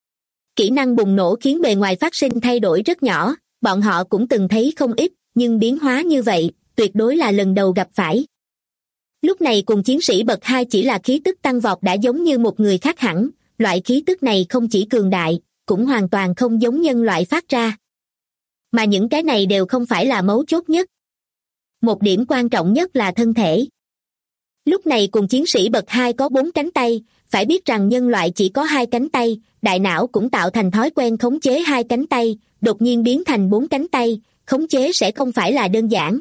Kỹ năng bùng nổ khiến bề ngoài phát sinh thay đổi rất nhỏ, bọn họ cũng từng thấy không ít, nhưng biến hóa như vậy, tuyệt đối là lần đầu gặp phải. Lúc này cuồng chiến sĩ bậc 2 chỉ là khí tức tăng vọt đã giống như một người khác hẳn, loại khí tức này không chỉ cường đại, cũng hoàn toàn không giống nhân loại phát ra. Mà những cái này đều không phải là mấu chốt nhất. Một điểm quan trọng nhất là thân thể. Lúc này cuồng chiến sĩ bậc 2 có 4 cánh tay, phải biết rằng nhân loại chỉ có 2 cánh tay, đại não cũng tạo thành thói quen khống chế 2 cánh tay, đột nhiên biến thành 4 cánh tay, khống chế sẽ không phải là đơn giản.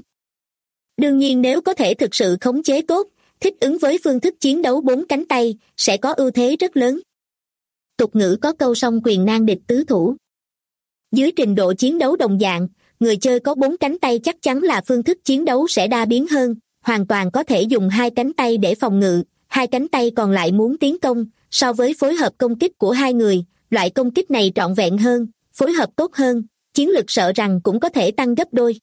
Đương nhiên nếu có thể thực sự khống chế tốt, thích ứng với phương thức chiến đấu 4 cánh tay, sẽ có ưu thế rất lớn. Tục ngữ có câu song quyền nan địch tứ thủ. Dưới trình độ chiến đấu đồng dạng, người chơi có 4 cánh tay chắc chắn là phương thức chiến đấu sẽ đa biến hơn, hoàn toàn có thể dùng 2 cánh tay để phòng ngự, 2 cánh tay còn lại muốn tiến công, so với phối hợp công kích của 2 người, loại công kích này trọn vẹn hơn, phối hợp tốt hơn, chiến lực sợ rằng cũng có thể tăng gấp đôi.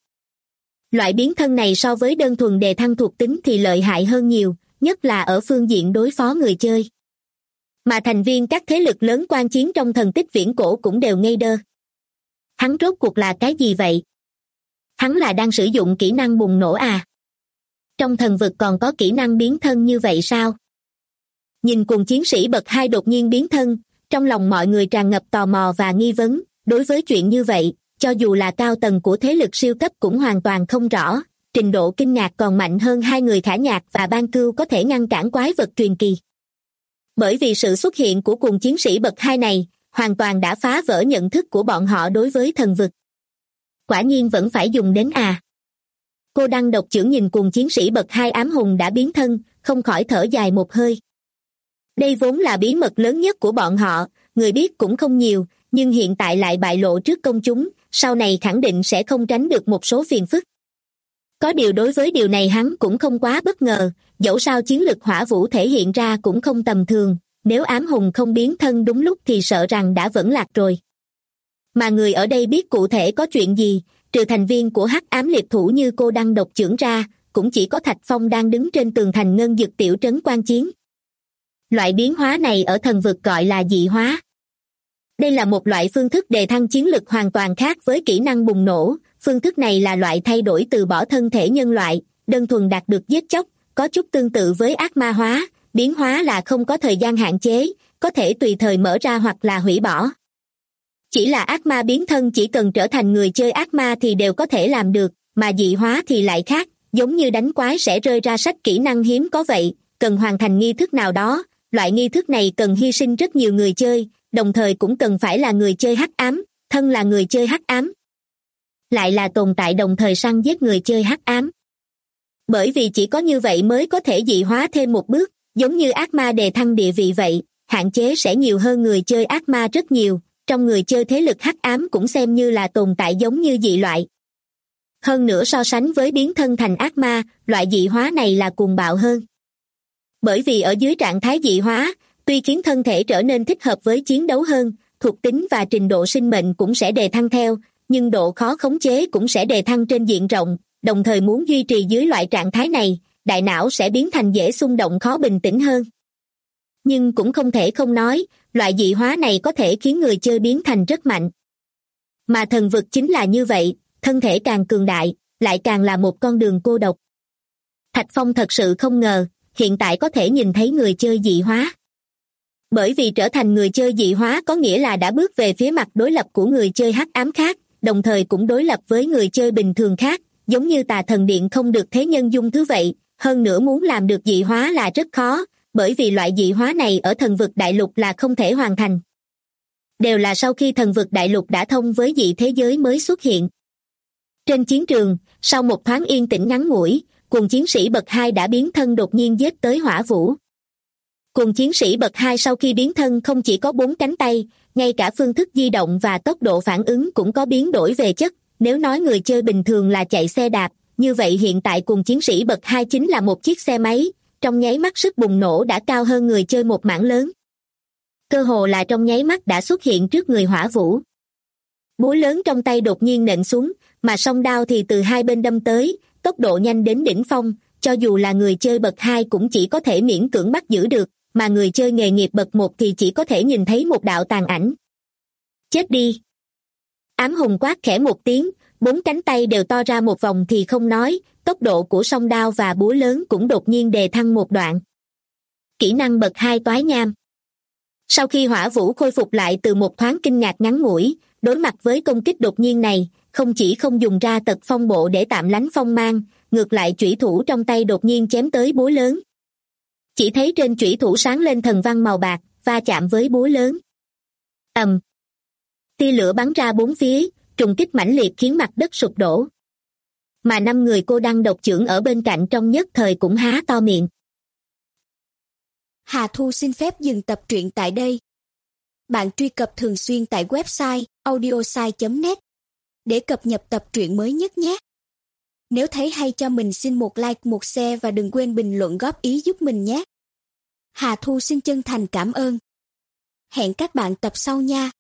Loại biến thân này so với đơn thuần đề thăng thuộc tính thì lợi hại hơn nhiều, nhất là ở phương diện đối phó người chơi. Mà thành viên các thế lực lớn quan chiến trong thần tích viễn cổ cũng đều ngây đơ. Hắn rốt cuộc là cái gì vậy? Hắn là đang sử dụng kỹ năng bùng nổ à? Trong thần vực còn có kỹ năng biến thân như vậy sao? Nhìn cuồng chiến sĩ bậc 2 đột nhiên biến thân, trong lòng mọi người tràn ngập tò mò và nghi vấn, đối với chuyện như vậy, cho dù là cao tầng của thế lực siêu cấp cũng hoàn toàn không rõ, trình độ kinh ngạc còn mạnh hơn 2 người Khả Nhạc và Ban Cưu có thể ngăn cản quái vật truyền kỳ. Bởi vì sự xuất hiện của cuồng chiến sĩ bậc 2 này, hoàn toàn đã phá vỡ nhận thức của bọn họ đối với thần vực. Quả nhiên vẫn phải dùng đến à. Cô đăng độc chưởng nhìn cuồng chiến sĩ bậc 2 ám hùng đã biến thân, không khỏi thở dài một hơi. Đây vốn là bí mật lớn nhất của bọn họ, người biết cũng không nhiều, nhưng hiện tại lại bại lộ trước công chúng, sau này khẳng định sẽ không tránh được một số phiền phức. Có điều đối với điều này hắn cũng không quá bất ngờ, dẫu sao chiến lực Hỏa Vũ thể hiện ra cũng không tầm thường, nếu ám hùng không biến thân đúng lúc thì sợ rằng đã vẫn lạc rồi. Mà người ở đây biết cụ thể có chuyện gì, trừ thành viên của Hắc Ám Liệt Thủ như cô đăng độc chưởng ra, cũng chỉ có Thạch Phong đang đứng trên tường thành ngân dực tiểu trấn quan chiến. Loại biến hóa này ở thần vực gọi là dị hóa. Đây là một loại phương thức đề thăng chiến lực hoàn toàn khác với kỹ năng bùng nổ. Phương thức này là loại thay đổi từ bỏ thân thể nhân loại, đơn thuần đạt được giết chóc, có chút tương tự với ác ma hóa. Biến hóa là không có thời gian hạn chế, có thể tùy thời mở ra hoặc là hủy bỏ. Chỉ là ác ma biến thân chỉ cần trở thành người chơi ác ma thì đều có thể làm được, mà dị hóa thì lại khác, giống như đánh quái sẽ rơi ra sách kỹ năng hiếm có vậy, cần hoàn thành nghi thức nào đó. Loại nghi thức này cần hy sinh rất nhiều người chơi, đồng thời cũng cần phải là người chơi hắc ám, thân là người chơi hắc ám. Lại là tồn tại đồng thời săn giết người chơi hắc ám. Bởi vì chỉ có như vậy mới có thể dị hóa thêm một bước, giống như ác ma đề thăng địa vị vậy, hạn chế sẽ nhiều hơn người chơi ác ma rất nhiều, trong người chơi thế lực hắc ám cũng xem như là tồn tại giống như dị loại. Hơn nữa so sánh với biến thân thành ác ma, loại dị hóa này là cuồng bạo hơn. Bởi vì ở dưới trạng thái dị hóa, tuy khiến thân thể trở nên thích hợp với chiến đấu hơn, thuộc tính và trình độ sinh mệnh cũng sẽ đề thăng theo, nhưng độ khó khống chế cũng sẽ đề thăng trên diện rộng, đồng thời muốn duy trì dưới loại trạng thái này, đại não sẽ biến thành dễ xung động khó bình tĩnh hơn. Nhưng cũng không thể không nói, loại dị hóa này có thể khiến người chơi biến thành rất mạnh. Mà thần vực chính là như vậy, thân thể càng cường đại, lại càng là một con đường cô độc. Thạch Phong thật sự không ngờ, hiện tại có thể nhìn thấy người chơi dị hóa. Bởi vì trở thành người chơi dị hóa có nghĩa là đã bước về phía mặt đối lập của người chơi hắc ám khác, đồng thời cũng đối lập với người chơi bình thường khác, giống như Tà Thần Điện không được thế nhân dung thứ vậy, hơn nữa muốn làm được dị hóa là rất khó, bởi vì loại dị hóa này ở thần vực đại lục là không thể hoàn thành. Đều là sau khi thần vực đại lục đã thông với dị thế giới mới xuất hiện. Trên chiến trường, sau một thoáng yên tĩnh ngắn ngủi, cuồng chiến sĩ bậc 2 đã biến thân đột nhiên giết tới Hỏa Vũ. Cuồng chiến sĩ bậc 2 sau khi biến thân không chỉ có 4 cánh tay, ngay cả phương thức di động và tốc độ phản ứng cũng có biến đổi về chất. Nếu nói người chơi bình thường là chạy xe đạp, như vậy hiện tại cuồng chiến sĩ bậc 2 chính là một chiếc xe máy, trong nháy mắt sức bùng nổ đã cao hơn người chơi một mảng lớn. Cơ hồ là trong nháy mắt đã xuất hiện trước người Hỏa Vũ. Búa lớn trong tay đột nhiên nện xuống, mà song đao thì từ hai bên đâm tới, tốc độ nhanh đến đỉnh phong, cho dù là người chơi bậc 2 cũng chỉ có thể miễn cưỡng bắt giữ được, mà người chơi nghề nghiệp bậc 1 thì chỉ có thể nhìn thấy một đạo tàn ảnh. Chết đi! Ám hùng quát khẽ một tiếng, 4 cánh tay đều to ra một vòng thì không nói, tốc độ của song đao và búa lớn cũng đột nhiên đề thăng một đoạn. Kỹ năng bậc 2 toái nham. Sau khi Hỏa Vũ khôi phục lại từ một thoáng kinh ngạc ngắn ngủi, đối mặt với công kích đột nhiên này, không chỉ không dùng ra tật phong bộ để tạm lánh phong mang, ngược lại chủy thủ trong tay đột nhiên chém tới búa lớn. Chỉ thấy trên chủy thủ sáng lên thần văn màu bạc, va chạm với búa lớn. Ầm. Tia lửa bắn ra bốn phía, trùng kích mãnh liệt khiến mặt đất sụp đổ. Mà 5 người cô đăng độc chưởng ở bên cạnh trong nhất thời cũng há to miệng. Hà Thu xin phép dừng tập truyện tại đây. Bạn truy cập thường xuyên tại website audiosai.net để cập nhật tập truyện mới nhất nhé. Nếu thấy hay cho mình xin một like, một share và đừng quên bình luận góp ý giúp mình nhé. Hà Thu xin chân thành cảm ơn. Hẹn các bạn tập sau nha.